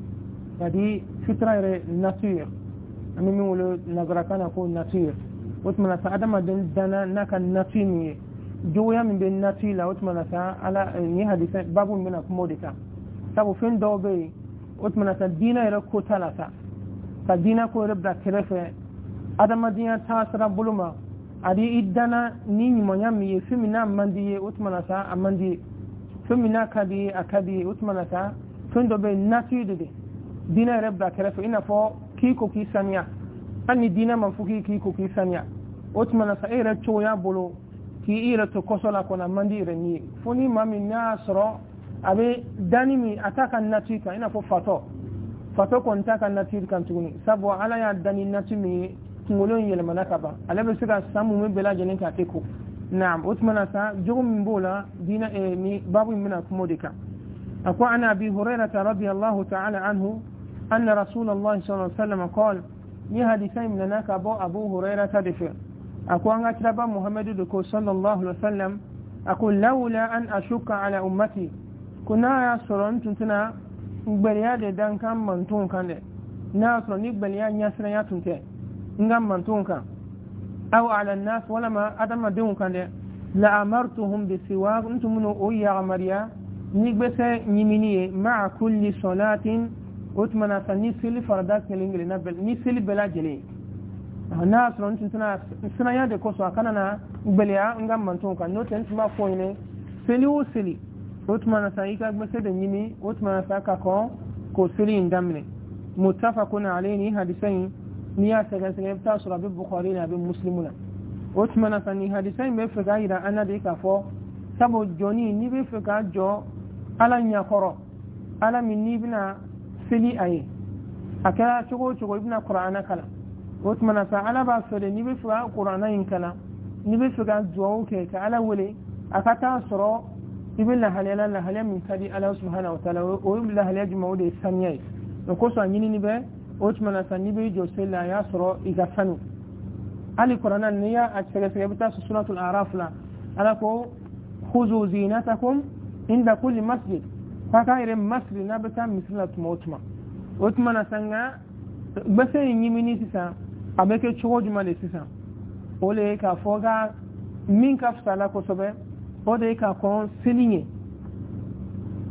هذه فطرة ناتير أمي مولو نغرقنا كو ناتير وتمنى سعدما دانا ناكا ناتيني جويا من بين ناتي لا وتمنى على نهدي باب من أكمودك سابو فين دوبي وتمنى دينا يركو ثلاثة فدينا كو ربدا كرفة adama dinya tasara buluma adi idana ni nyamami femina mandi utmana sa amandi femina kadi akadi utmana sa fundo be natide dina rabda karafa ina fo kiko kisania ani dina manfuki kiko kisania utmana sa era choya bolo ki ira to kosola kona mandi reni foni mami nasro abe danimi ataka natika ina fo fato kontaka natika ntuni sabo ala ya dani natimi ngolon yelmana kaba alabe sika samu me bela jenen ka teko na'am utmana sa jugum bola dina mi babu mina kumodika akwa ana abi hurairah radiyallahu ta'ala anhu anna rasulullah sallallahu alaihi wasallam qala ni hadithai minana ka abu hurairah tadfir akwa anga tiraba muhammadu de sallallahu alaihi wasallam akul laula an ashuka ala ummati kuna ya soron tuntuna gbariya de dan kan mantun kan de na so ni gbariya nyasra ya tunte ngam mantunka aw ala an-nas wala ma adama dunka de la amartuhum bi siwak antum no ya amariya ni gbese nyiminiye ma'a kulli salatin utmana sanni sil fardat kelingile nabel ni sil bela jele nas ron tuntuna sina ya de ko so kana na gbeliya ngam mantunka no ten ma foine sili o sili utmana sa ika gbese de nyimi utmana sa ka ko sili ndamne muttafaqun alayhi hadithain niya sagan ta sura bi bukhari na bi muslimuna utmana sani hadisai me fega ira ana de ka fo sabo joni ni be fega jo ala nya koro ala min ni bina fili ayi aka chugo ibna qur'ana kala utmana sa ala ba fere ni be fega qur'ana in kala ni be fega jo ke ka ala wele aka ta sura ibn halala min kadi ala subhanahu wa ta'ala o ibn halal jumaude samiyai ko so nyini ni be utmana sanni be jo sella ya soro igasanu ali qur'ana niya a cikin bita suratul araf la ala ko khuzu zinatakum inda kulli masjid faka ire masjid na bita mislat mutma utmana sanga base yimini sisa abeke chojuma le sisa ole ka foga min ka fsala ko sobe ode ka kon silinye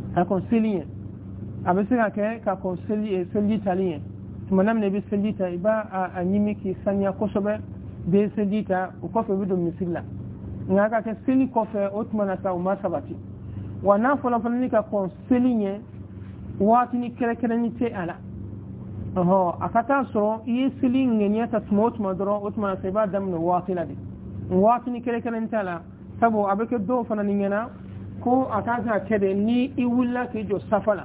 ka kon seliye abisira ke ka kon seli taliye tumanam ne bi seli ta iba a nyimi ki sanya kosobe be seli ta ko fe bido misilla ngaka ke seli ko fe otmana sa umma sabati wana fola ni ka kon seliye wati ni kere ni te ala akata so yi seli ngenya ta smot madro otmana sa iba dam no watila di wati ni kere ni tala sabo abeke do fana ni ngena ko akata kede ni iwulla ke jo safala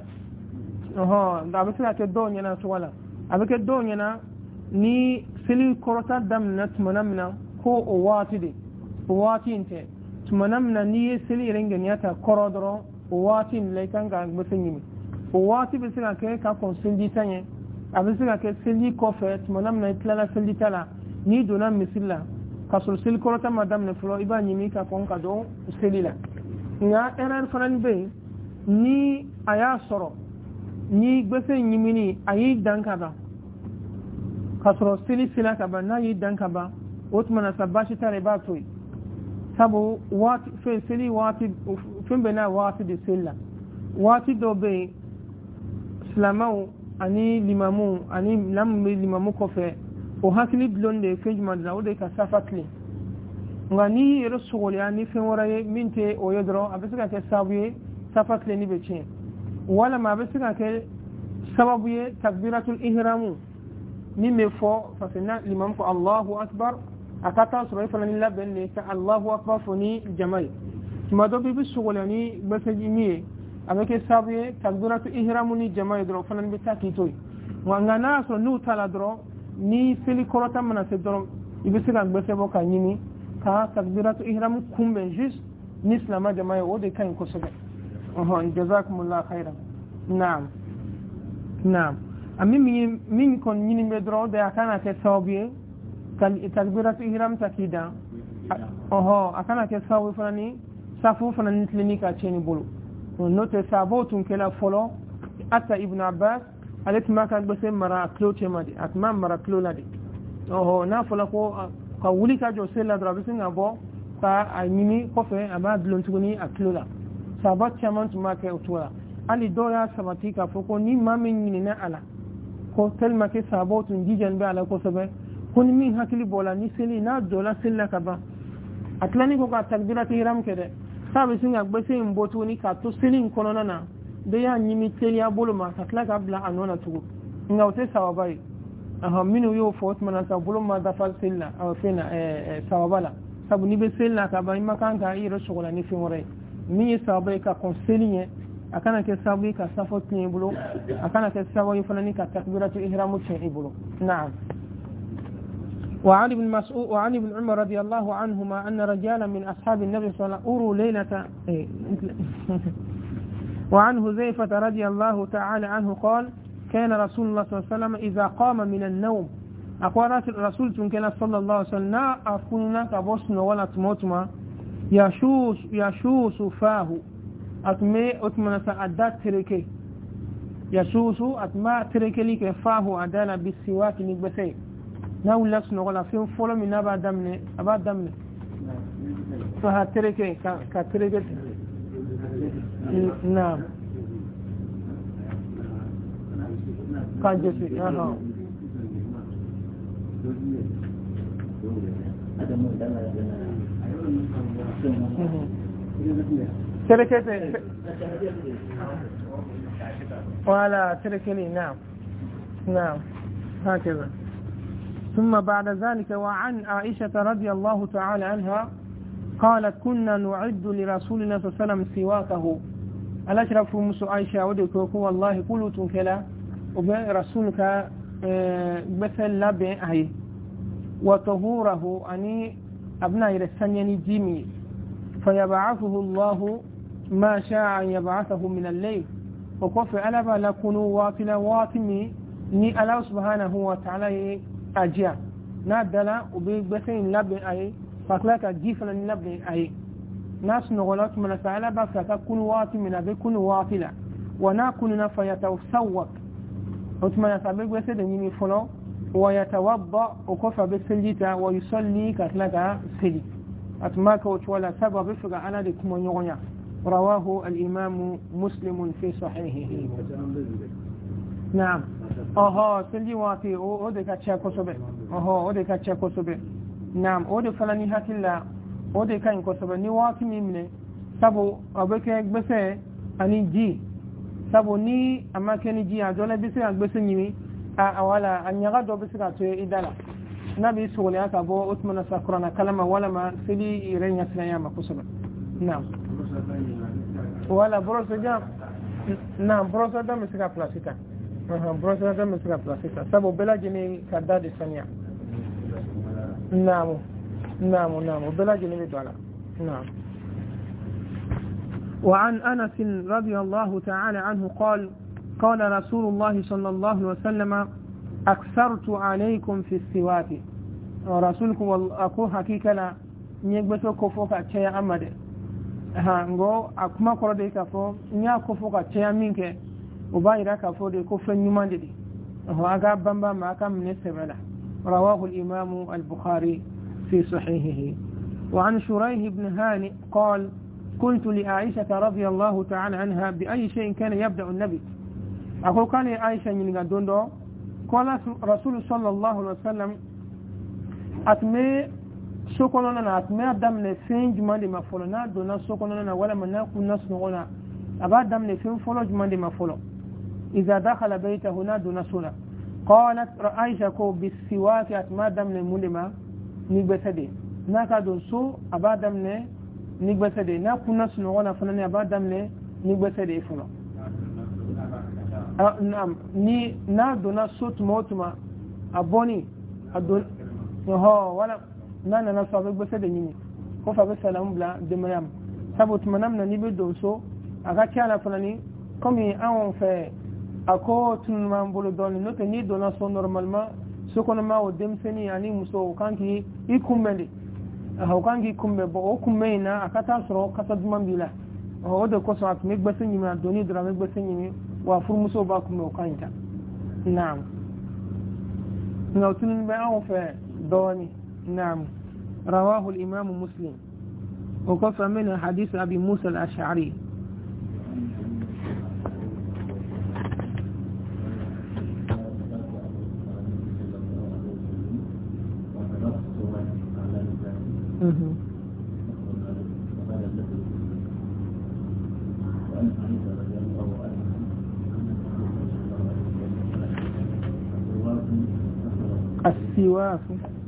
da abisira ke do nyana so wala abeke do nyana ni seli korota dam na tumanamna ko o wati de o wati inte tumanamna ni seli rengen yata korodoro o wati le kanga gbesenyimi o wati bisira ke ka kon sendi tanye abisira ke seli kofe tumanamna itlala seli tala ni dona misilla kasul seli korota madam ne flo iba nyimi ka kon ka do seli la nga eran fanan be ni aya soro ni gbese nyimini ayi dankaba kasoro sili sila kaba na yi dankaba otmana sabashi tare ba toy sabo wati fe sili wati fimbe na wati de sila wati dobe islamau ani limamu ani lammi limamu kofe o hakili blonde fejma da ode ka safatli ngani rasul yani fe waraye minte o yodro abisaka ke sabuye safatli ni beche wala ma abisaka ke sababuye takbiratul ihramu ni me fo fasina limam ko Allahu akbar akata sura fa ni labben ne ka Allahu akbar foni jamai kuma do bi sugolani basaji ni amake sabuye takbiratul ihramu ni jamai dro fa nan bi takitoy wanga na so nu tala dro ni seli korota mana se dro ibisira gbese boka nyini ka takbiratul ihramu kumbe juste ni islama jamai o de kan ko sobe jazakumullahu khairan na'am ami min kon nyini me dro de akana ke sabuye kan takbiratul ihram takida akana ke sawu fanani safu fanani klinika cheni bolo note sabotun kala folo atta ibn abbas alet ma kan bese mara kloche madi atma mara kloladi na fola ko ka wuli ka jo sella dro bisinga bo ka anyini ko fe ama dlontuguni aklola sabat chaman tuma ke utwa ali doya sabati ka foko ni mamin ni na ala ko telma ke sabotun jijan be ala ko sabe kun min hakili bola ni seli na dola sella ka ba atlani ko ka takbiratu ihram kede sabe singa gbese mbotu ni ka to seli kono na de ya nyimi teli abolo ma takla ka bla anona tugo ngawte sawabai minu yo fot mana sa bolo ma da fal sella aw fina sawabala sabu ni be sella ka ba makan ka iro sogola ni fimore ni sawabai ka konselinye akana ke sabu ka safot ni bulo akana ke sabu fanani ka takbiratu ihramu chei bulo na'am وعن ابن مسعود وعن ابن عمر رضي الله عنهما أن رجالا من أصحاب النبي صلى الله عليه وسلم أروا ليلة وعن حذيفة رضي الله تعالى عنه قال كان رسول الله صلى الله عليه وسلم إذا قام من النوم أقوى رسول كان صلى الله عليه وسلم أكوننا كبصن ولا تموتما يشوس فاه أتمي أتمنى سأدات تركي يشوس أتما تركي لك فاه أدانا بالسواك نكبسي ناو لكس نغلا فيهم فولو من أبا دمني فها تركي كتركي نعم قد جسي تركي ولا تركي لي نعم هكذا ثم بعد ذلك وعن عائشة رضي الله تعالى عنها قالت كنا نعد لرسول الله صلى الله عليه وسلم سواكه الأشرف مسو عائشة ودكوك والله قلت كلا وبرسولك مثل لبعي وطهوره أني أبناء رسانيني جيمي فيبعثه الله ما شاء أن يبعثه من الليل وقف ألبا لكنوا واطلا واطمي ni Allah subhanahu wa ta'ala ajiya na dala ubi basin labin ayi faklaka gifana ni labin ayi nas nogolat mana sa'ala ba ka kun wati min abi kun watila wa na kunna fayatawsawak utmana sabe gwese da yimi folo wa yatawadda ukofa bisaljita wa yusalli katlaka sili atmaka wala sababu fuga ana de kuma nyonya رواه الإمام مسلم في صحيحه. نعم سنجي واتي أودك أتشاكو سبع أودك أتشاكو سبع نعم أودك فلاني هكلا أودك إنكو سبع نواتي ميمني سابو أبوك بسي أني جي سابو ني أما كني جي أجولا بسي أكبسي نيمي أولا أن يغادو بسي كاتوي إدالا نبي سولي أكابو أتمنى ساكرانا كلمة ولا ما سلي إيرين يسنياما كسبع. نعم ولا بروسة جام. نعم بروسة جام مسكا بلاسيكا بروسة جام مسكا بلاسيكا سابو بلا جني كداد السنيا. نعم بلا جني بدولا. نعم. وعن أنس رضي الله تعالى عنه قال رسول الله صلى الله عليه وسلم أكثرت عليكم في السواك ورسولكم أكو حقيقة لا نيجبسو كفوكا تشيا أمد ngo akuma koro de kafo nya kofoka tshya minke ubayira kafo de ko fenyumande di aga bamba ma kam ne sebala رواه الإمام البخاري في صحيحه. وعن شريح بن هانئ قال قلت لعائشة رضي الله تعالى عنها بأي شيء كان يبدأ النبي أقول كان عائشة من دوندو قال رسول صلى الله عليه وسلم أتمي سوكونا na atme adam ne fin jumande mafolo na dona sokona na wala manaku nasnona aba adam ne fin folo jumande mafolo idha dakhala baytahu na dona sura qalat aisha ko bisiwak atme adam ne mulima ni besade na ka don so aba adam ne ni besade na kuna sunona fanani aba adam ne ni besade folo naam ni na dona sot motuma aboni adon wala nana na so abegbe de nyini ko fa be salam bla de maryam sabut manam na ni be do so aga tiala fanani comme an fait ako tun mambolo don no te ni do na so normalement so kono ma o dem seni ani muso kanki ikumbende ha kanki kumbe bo o kumena akata soro kata dumambila o de ko so at me gbe seni ma doni dra me gbe seni wa fur muso ba kumbe o kanta naam no tun be an fait doni. نعم رواه الإمام مسلم وقف منه حديث أبي موسى الأشعري. السواك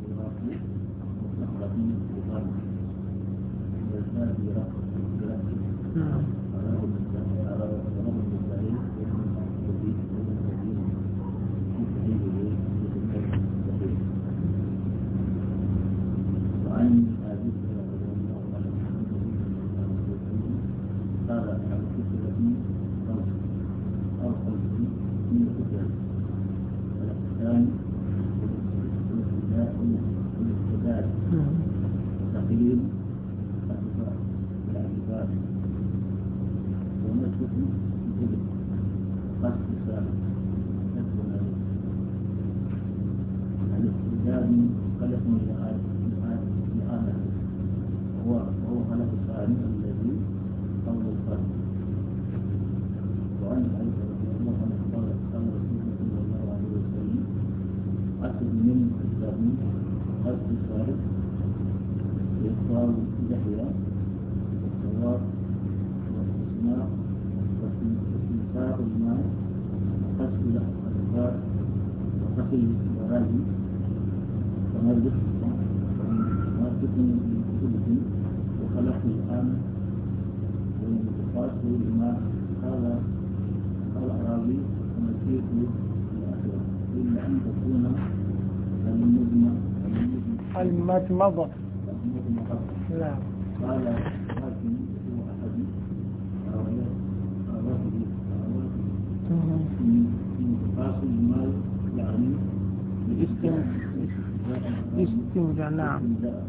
المتمضة. نعم. قال لكن هو أحد من تفاصيل المال يعني استنجاء. نعم.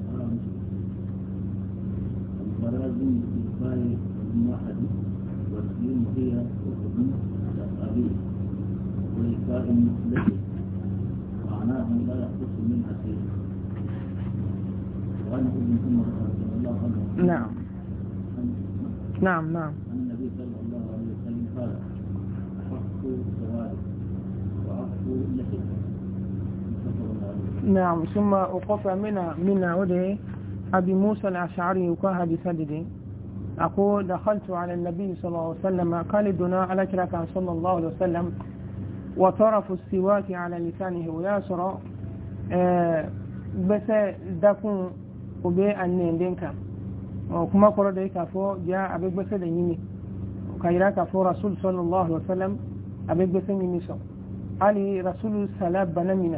البرازيل الإخباري الموحد والسليم هي حكم الأبي والإخبار المثلث معناه لا يختص منها شيء. وعن ابن عمر رضي الله عنه. نعم. نعم نعم. النبي صلى الله عليه وسلم قال حق سواد وعفو لحية. نعم. ثم وقف من عوده أبي موسى الأشعري وكاها بسدده أقول دخلت على النبي صلى الله عليه وسلم قال دنا على كركان صلى الله عليه وسلم وطرف السواك على لسانه وياسر بس دكون وبي أنين دينك وكما قرأ ديك فو جاء أبي بس ديني وكايراك فو رسول صلى الله عليه وسلم أبي بس ديني سو علي رسول سلاب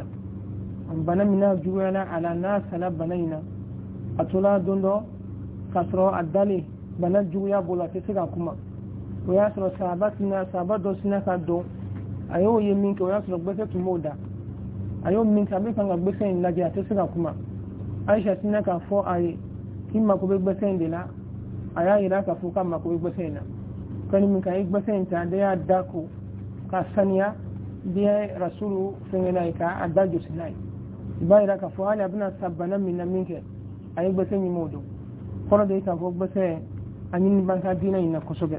بنمنا جوالا على ناس سلاب بنينا أتولا دوندو كسرو الدالي بنا جويا بولا تسيغا كما وياسر سابات سنا كدو أيو يمينك وياسر بسة مودا أيو منك أبيكا بسة نجا تسيغا كما aisha sina ka fo ay kimma ko be gbesen la aya ira ka fo kamma ko be gbesen na kani min ka gbesen ta da ya dako ka saniya biya rasulu sengena ka adaju sinai ba ira ka fo ala bina sabana min minke ay gbesen ni modo kono de ka fo gbesen anin banka dina ina kosobe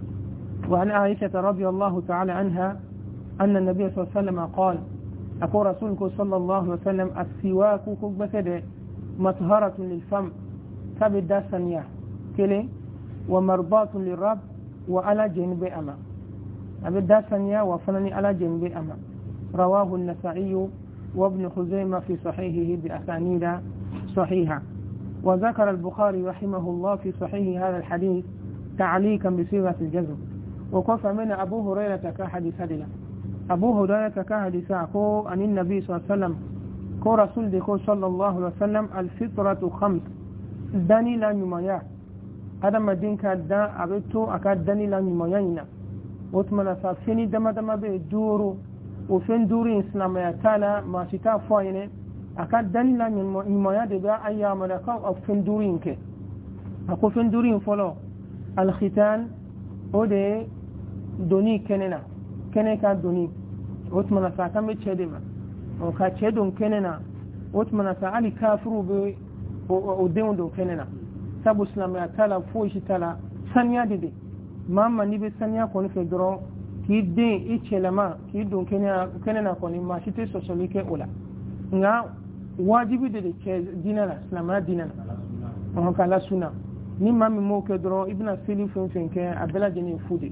wa an aisha radhiyallahu ta'ala anha anna an-nabiy sallallahu alaihi wasallam qala أقول رسولك صلى الله عليه وسلم السواك كبسد مطهرة للفم كبدا سنيا كلي ومرضاة للرب وعلى جنب أما أبدا سنيا وفنني على جنب أما رواه النسائي وابن خزيمة في صحيحه بأسانيد صحيحة وذكر البخاري رحمه الله في صحيح هذا الحديث تعليقا بصيغة الجزم وقف من أبو هريرة كحديث هذا أبو هريرة كحديث أكو عن النبي صلى الله عليه وسلم كو رسول ديكو صلى الله عليه وسلم الفطرة 5 داني لا نمايا هذا ما دين كدا أبيتو أكاد داني لا نمايا وثمنا فيني دما بيدورو وفين دوري إسلامية تالا ما شتا فاينة أكاد داني لا نمايا دبا أيام لكو أو فين دورين كي أكو فين دورين فلو الختان ودي دوني كننا دوني وثمنا فاكم بتشدما وكاتشدون كننا وثمنا فعلي كافرو ب ودون دو كننا سبو إسلامية تالا فوش تالا سنيا دي ماما نبي سنيا كوني في درون كي دين إيشلما كي دون كننا كوني ما شتى سوسوليك أولا nga wajibi de dinana islamana dinana on kala sunna ni mami mo ke dro ibna sili fun ke abela jeni fudi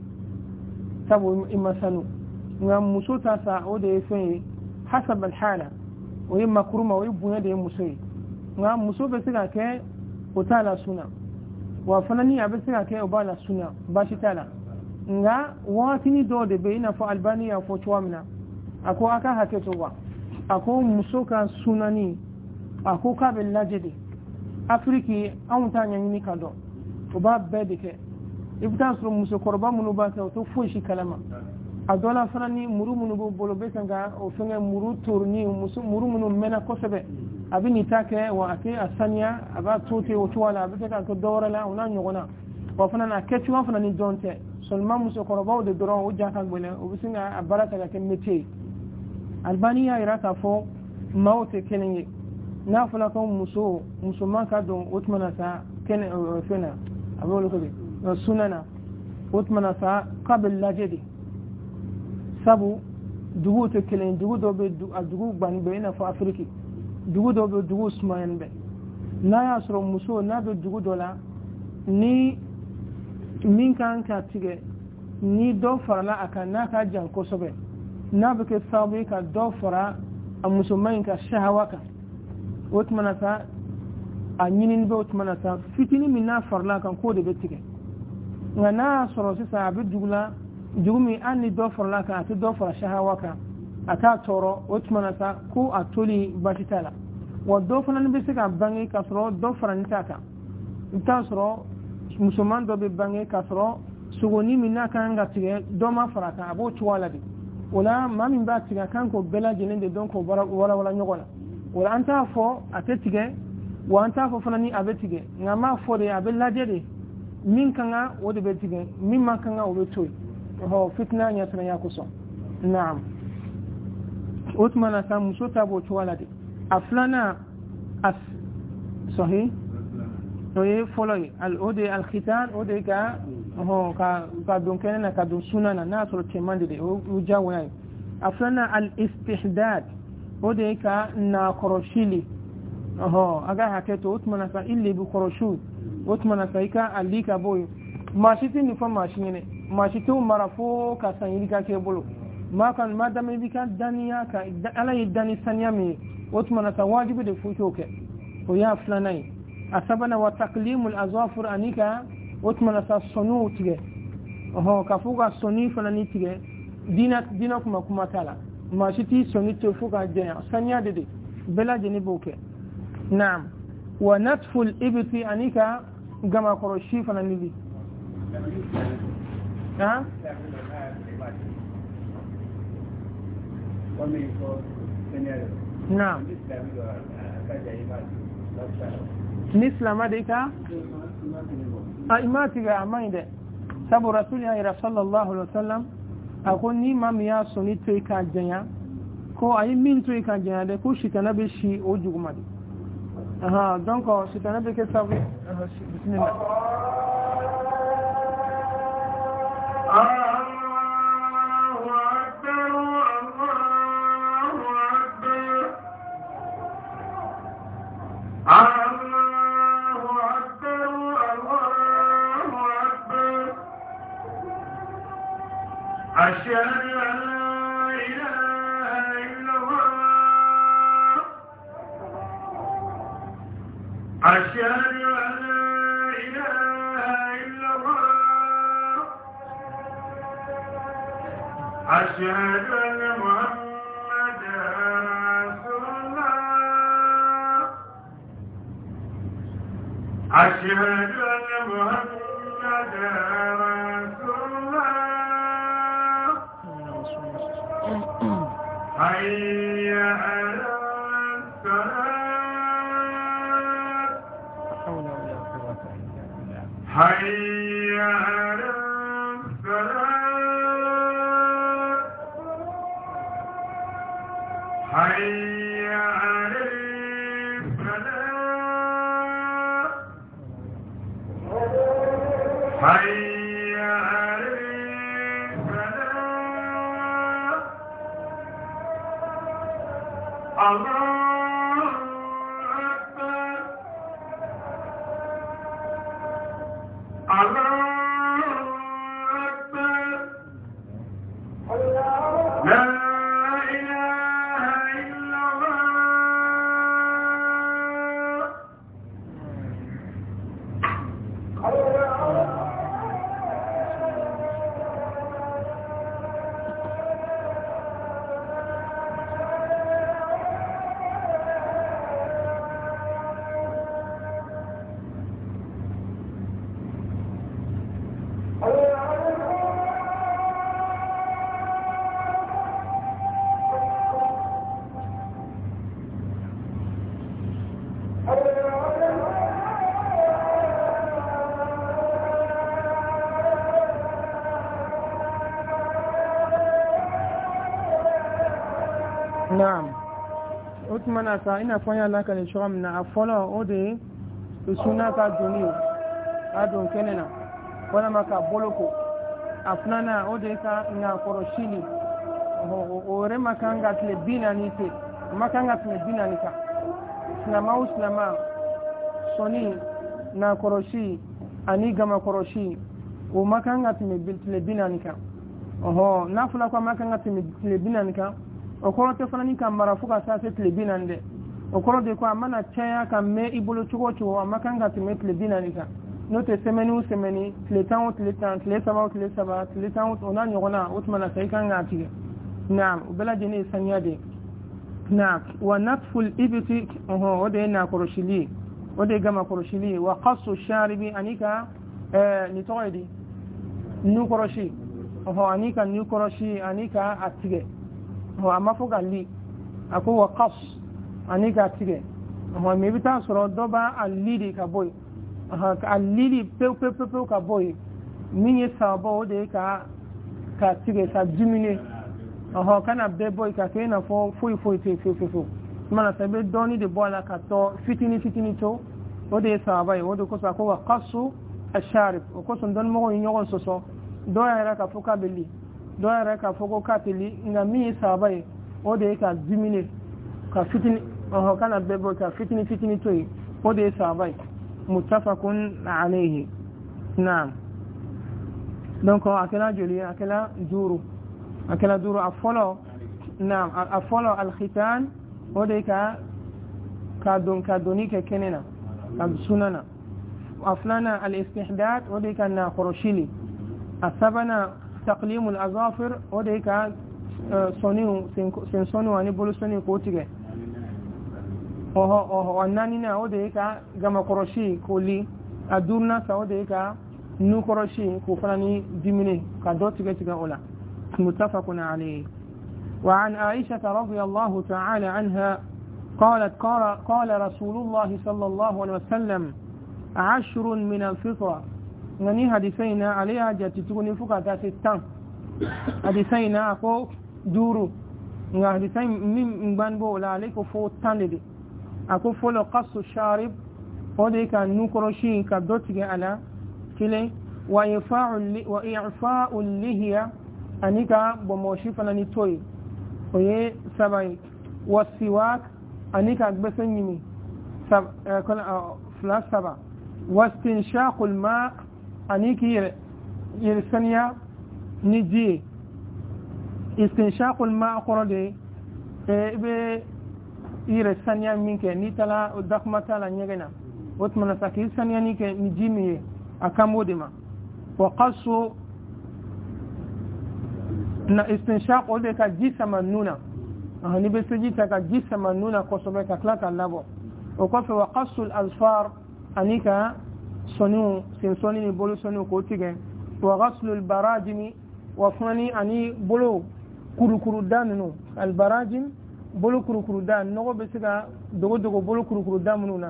sabu imasanu nga musuta sa ode fe hasab al hala o yima kuruma o yibunya de musoi nga musobe siga ke otala sunna wa fanani abe siga ke obala sunna bashi tala nga watini do de beina fo albania fo chwamna ako aka haketo wa ako musoka sunani ako kabel lajede afriki awuntanya ni kado oba bedeke ibtan suru muso korba munu ba ka to fushi kalama adola fanani muru munu bo bolo besanga o fenga muru turni muso muru munu mena kosobe abini take wa ake asanya aba tote o tuwala abete ka to dorala una nyogona wa fanana ketu wa fanani donte solma muso korba o de doron o jaka gbele o bisinga abarata ka kemete albania iraka fo mawte kelenye nafula ko musulman ka don utmana sa ken fena abolo ko sunana utmana sa qabl lajedi sabu dugu te kelen dugu do be dugu ban be na fa afriki dugu do be dugu smayan be na ya soro muso na be dugu dola ni min kan ka tige ni do farala aka na ka jan ko sobe na be ke sabu ka do fara a musulman ka shahawaka wotmanata a nyinin be wotmanata fitini min na farla kan ko de betige nga na soro sisa abi dugumi anni do farla kan ati do fara shahawaka ata toro wotmanata ko atoli bashitala wa do fanan be sika bangi kasro do farantaka ita soro musulman do be bangi kasro sugoni min na kan ga tige do ma faraka abo tuwala di wala mamin ba tiga kan ko bela jenende don ko wala nyogona wala anta fo atetige wa anta fo fanani abetige ngama fo de abella jede min kanga wode betige min man kanga o betoy ho fitna nya tana yakuso na'am utmana sa musota bo twalade aflana as sahih oye follow al ode al khitan ode ka ka don kenan ka don sunana na so temande de o jawo yayi afana al istihdad o de ka na koroshili aga haketo utmana sa illi bi koroshu utmana sa ika alika boy mashiti ni fa mashine mashiti marafo ka san ka ke bolo ma kan madame bi ka daniya ka ala yidani sanya mi utmana sa wajibi de futo ke o ya flanai asabana wa taqlimul azafir anika utmana sa sonu tige ka fuga soni fulani tige dina kuma tala mashiti soni to fuga jaya sanya de bela jeni boke na'am wa natful ibti anika gama koroshi fulani bi ha na'am nislama de ka imati ga amainde sabu rasulullahi sallallahu alaihi wasallam akon ni mamiya soni to ka janya ko ayi min to ka janya de ko shitana be shi ojuguma de donc shitana be ke sabu bismillah أشهد أن لا إله إلا الله أشهد أن لا إله إلا الله أشهد أن محمدا رسول الله أشهد أن محمدا رسول الله حي على الصلاة حي على الصلاة حي على الفلاح حي على الفلاح الله أكبر الله أكبر لا إله إلا na'am utmana sa ina fanya laka ne shawam na afolo ode suna ka duni adon kenena wala maka boloko afnana ode ka na koroshili ore makanga tle bina nite makanga tle bina nika na mauslama soni na koroshi ani gama koroshi o makanga tle bina nika nafula kwa makanga tle bina nika okoro te fana ni kan marafuka sa se tlebina nde okoro de ko amana chaya kan me ibolo chugo chugo amakanga te me tlebina nika no te semeni tletan tletan ona nyona utmana sai kan ngati naam ubela jeni sanyade naam wa natful ibti ode na koroshili ode gama koroshili wa qasu sharibi anika ni toidi nu koroshi anika nu koroshi anika atige amma fuga li ako wa qas anika tige me bita soro doba alidi ka boy alidi pe ka boy minye sabo de ka tige sa jimine kana be boy ka kena fo te mana sabe doni de bola ka to fitini to o de saba o de ko sa ko wa qasu الشارب وكسن دون مغو ينيغون سوسو دو يراك فوكا بلي دو يراك فوكو كاتلي نغمي سابي ودي كا زميني كا فتني كان بيبو كا فتني توي ودي سابي متفق عليه. نعم دونك اكلا جولي اكلا دورو افولو. نعم افولو الختان ودي كادوني كننا سننا أفلانا الاستحداد وديك أن خروشيلي الثبنا تقليم الأظافر وديك سونيو سنسونو أني بولسوني كوتيجي وأنانينا وديك جما خروشي كولي أدورنا سوديك نو خروشي كوفراني ديميني كادوتيجي تيجا أولا متفق عليه. وعن عائشة رضي الله تعالى عنها قالت قال رسول الله صلى الله عليه وسلم 10 من الفطرة نني حديثينا عليها جاتتوني فكاتا 6 حديثينا أكو دورو حديثين من بانبو لا عليكو فو تاندي أكو فولو قص الشارب وديك نكروشي كدوتي على كلي وإعفاء اللحية أنيكا بموشي فلاني توي ويه سبعي والسواك أنيكا بسنيمي فلاس 7 واستنشاق الماء أنيكي يرسنيا نجي استنشاق الماء قردي يرسنيا منك نيتلا ودقمتلا نيغنا وتمنى ساكي سنيا نيك نجيمي أكامودما وقصوا استنشاق ودك جسم النونة نبسجيتك جسم النونة قصبك كلاك اللابو وقصوا الأظفار أنيكا سنو سنسوني بولو سنو كوتيجن وغسل البراجم وفني أني بولو كرو دانو البراجم بولو كرو دان نغو بسيكا دوغو بولو كرو دان منونا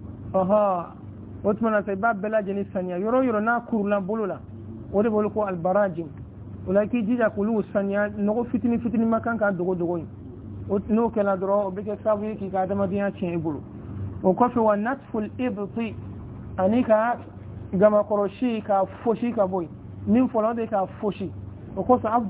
وتمنى سيباب بلا جني سانيا يرو نا كرو لا بولو لا ودي بولو كو البراجم ولكن جيجا كلو سانيا نغو فتني مكان كا دوغو نو كلا درو بيكا سافي كي كادما ديا تشين بولو وكفي ونتف الإبط أنيكا جما قرشي كفوشي كبوي من فلان كفوشي وكفي عبد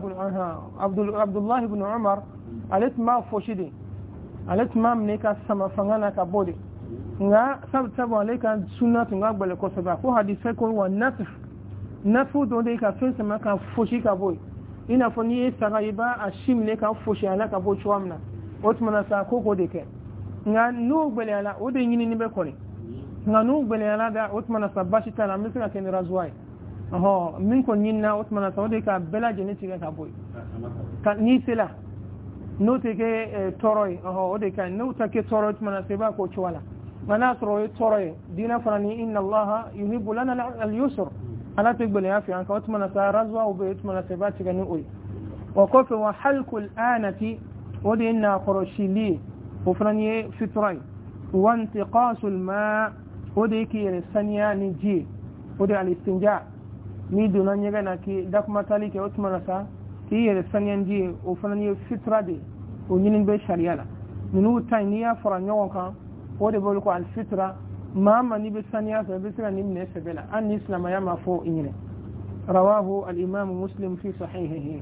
الله بن عمر قالت ما فوشي دي قالت ما منيكا سما فنانا كبودي nga sabu aleka sunna tunga gbele ko saba ko hadise ko wa nafu do de ka fense ma ka foshi ka boy ina foni sagaiba ashim ne ka foshi ala ka bo chwamna otmana sa ko de ke nga nu gbele ala o de nyini ni be ko ni nga nu gbele ala da otmana sa bashi tala misra ken razwai min ko nyinna otmana sa o de ka bela jeneti ka boy ka ni sela no te ke toroy o de ka no ta ke toroy otmana se ba ko chwala مناصر ترى دينا فرني إن الله يحب لنا اليسر أنا تقبل يا في عنك وتمنى سارزوا وبيتمنى سبات كنقول وقف وحلق الآنة ودينا قرشيلي وفرني فطري وانتقاص الماء وديكي الثانية نجي ودي الاستنجاء ميدو نانيغانا كي داك ماتالي كي وتمنى سا كي الثانية نجي وفرني فطرة دي ونين بشريالا منو تاينيا فرنيو كان ودي بقولكوا على الفطرة ما نبي الثانية فبسنا نبني سبيلا أن إسلام يما فوق إنه رواه الإمام مسلم في صحيحه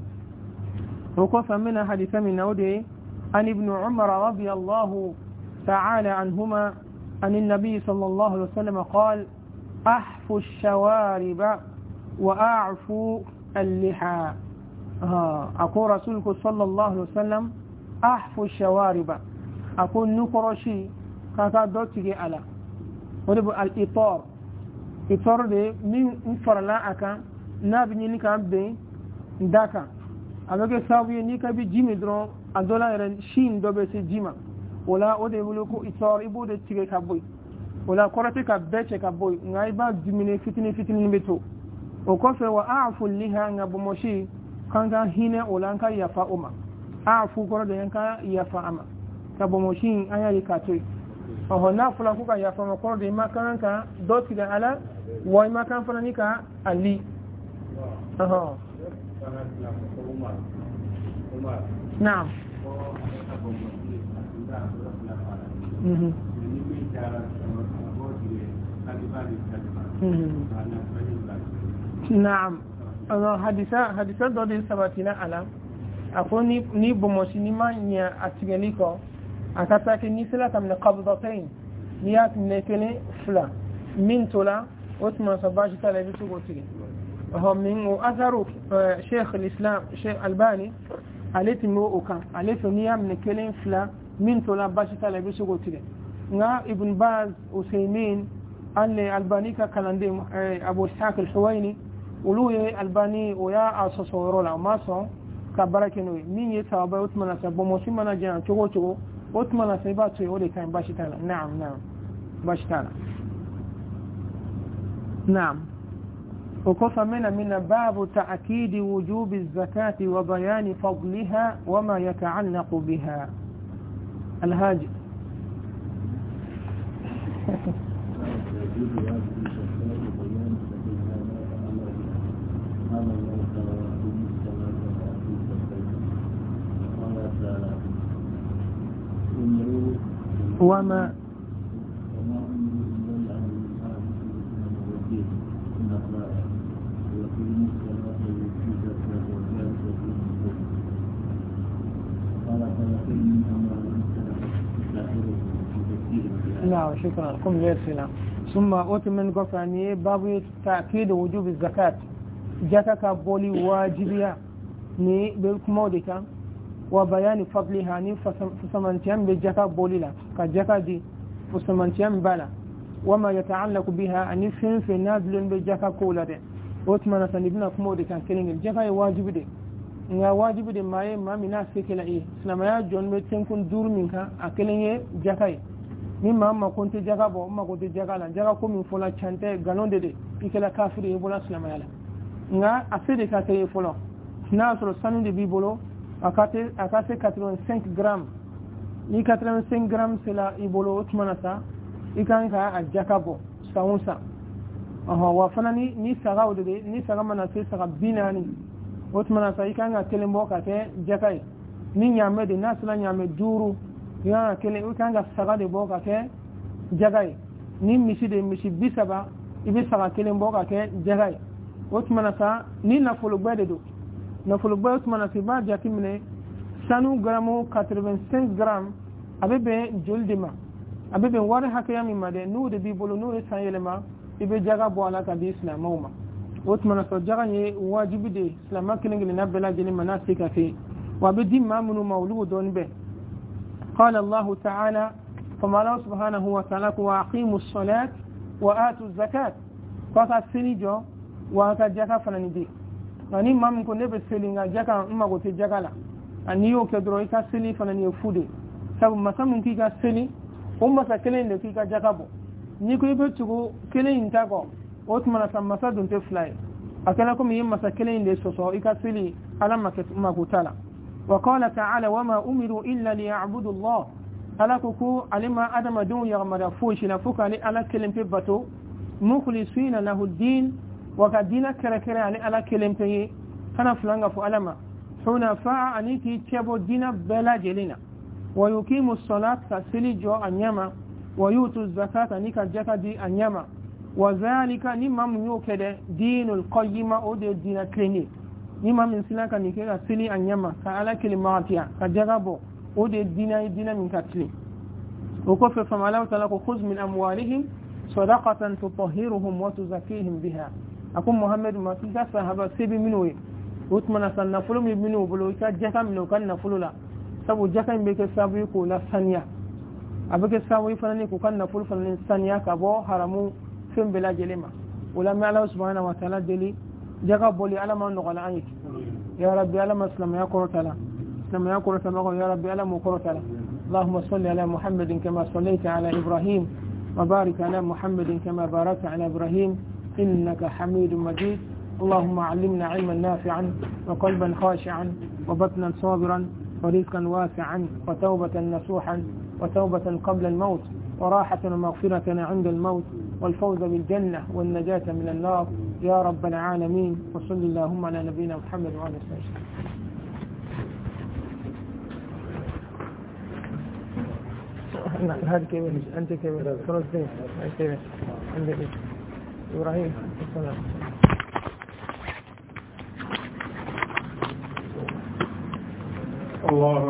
وقف من حديث من نودي عن ابن عمر رضي الله تعالى عنهما عن النبي صلى الله عليه وسلم قال أحفوا الشوارب وأعفوا اللحى أقول رسولك صلى الله عليه وسلم أحفوا الشوارب أقول نقرشي kaka dotige ala wode bo al itor de min farla aka na bi ni ka be ndaka avec sabu ni ka bi jimi dron adola ren shin do be se jima wala ode bulu ko itor ibude tige ka boy wala korate ka beche ka boy ngai ba jimine fitini ni beto o ko fe wa a'fu liha ngabo moshi kanga hine wala ka yafa uma a'fu korode yanka yafa ama ka bo moshi ayali ka toy na fulan kuka ya fama kwaro da makananka doti da ala wai makan fananika ali na'am نعم hadisa dɔ de sabatina a la a ko ni bomosi ni ma ɲɛ a tigɛli kɔ a ka taa kɛ ni sera ka minɛ qabdatayn ni y'a minɛ kelen fila min tola o tuma sa baasi t'a la i bɛ se k'o tigɛ min o asaru sheikh al-islam sheikh albani ale tun b'o kan ale fɛ n'i y'a minɛ kelen fila min tola baasi t'a la i bɛ se k'o tigɛ nka ibn baz usaymin albani ka kalanden abu ishaq al-huwaini olu ye albani o y'a sɔsɔ yɔrɔ la o ma sɔn ka baara kɛ n'o ye min ye sababa ye o tuma na sa bomosi mana janya cogo o cogo o tuma na sa i b'a to yen o de ka ɲi baasi t'a la naam baasi t'a la naam o kɔfɛ mena mina babu ta'kidi wujubi zakati wa bayani fadliha wa ma yata'allaqu biha alhaji وما نعم شكرا لكم ليرسلا ثم أتمنى قفاني باب تأكيد وجوب الزكاة جاكا بولي واجبية ني بالكمودك وبيان فضلها ني فسمنتيان بجاكا بولي لا كجاكا دي فسمنتيان بالا وما يتعلق بها أني فين في نازل بجاكا كولا دي أتمنى سنبنا كمودك كلين الجاكا واجب دي nga wajibi de maye mamina sekela e islama ya jonbe tenkun dur minka akelenye jakai ni mamma konti jaga bo ma ko de jaga la jaga ko min fola chante galonde de ikela kafiri e bola islama ya la nga asede ka te folo na so sanu de bibolo akate 85 grammes ni 85 grammes c'est la ibolo utmana sa ikanka ajaka bo saunsa wa fanani ni saga ode ni saga mana se saga binani otmana sa ikanga kelembo ka te jakai ni nyame de nasla nyame duru ya kele ikanga saga de boka ke jagai ni mishi de mishi bisaba ibe saga kelembo ka ke jagai otmana sa ni na fulu gbede do na fulu gbede otmana si ba jakimne sanu gramo 85 grammes abebe joldima abebe wari hakaya mi made nu de bibolo nu sanyelema ibe jaga bo ala ka di islam mauma وتمنى سجعني واجب دي اسلام كلنج لنبلا جل مناسك في وبدي ما من مولود به قال الله تعالى فما الله سبحانه وتعالى واقيموا الصلاه واتوا الزكاه فقط سنيجو وكجاكا فلندي يعني ما من كن بسلينغا جاكا ما قلت جاكلا انيو كدرو كا سلي فلني فودي سبب مسمن كيكا سلي هم سكلين لكيكا جاكابو نيكو يبتغو كلين تاكو otmana samasa dunte fly akala kum yimma sakelen de soso ikasili alama makutala wa qala ta'ala wama umiru illa liya'budu Allah alakuku alima adama dun yaghmara fushi la fukali ala kelimpe bato mukhlisina lahu ad-din wa kadina karakara ala kelimpe kana fulanga fu alama hunafa aniti chebo dina bela jelina wa yuqimu as-salata kasili jo anyama wa yutu az-zakata nika jakadi anyama وذلك نمام يوكده دين القيمة أو دين كليني نمام إنسانك نكير سلي أنيما كعلى كلماتها كجربو أو دين من كتلي وكف فما لا تلاقوا خذ من أموالهم صدقة تطهرهم وتزكيهم بها أكون محمد ما تيجا صحابة سبي منوي وتمنى سنفلو منو بلو كجكا منو كان نفلو لا سبو جكا بك سبو يكون ثانية أبك سبو يفنني كان نفلو فنن ثانية كبو حرمو فين بلا جلما ولما الله سبحانه وتعالى دلي جغب لي على ما نقل عنك يا ربي على ما اسلم يا قرتلا اسلم يا قرتلا يا ربي على ما قرتلا اللهم صل على محمد كما صليت على إبراهيم وبارك على محمد كما باركت على إبراهيم إنك حميد مجيد اللهم علمنا علما نافعا وقلبا خاشعا وبطنا صابرا ورزقا واسعا وتوبة نصوحا وتوبة قبل الموت وراحة ومغفرة عند الموت والفوز بالجنة والنجاة من النار يا رب العالمين وصل اللهم على نبينا محمد وعلى آله وسلم. هذا كيف أنت كيف عند إبراهيم السلام. الله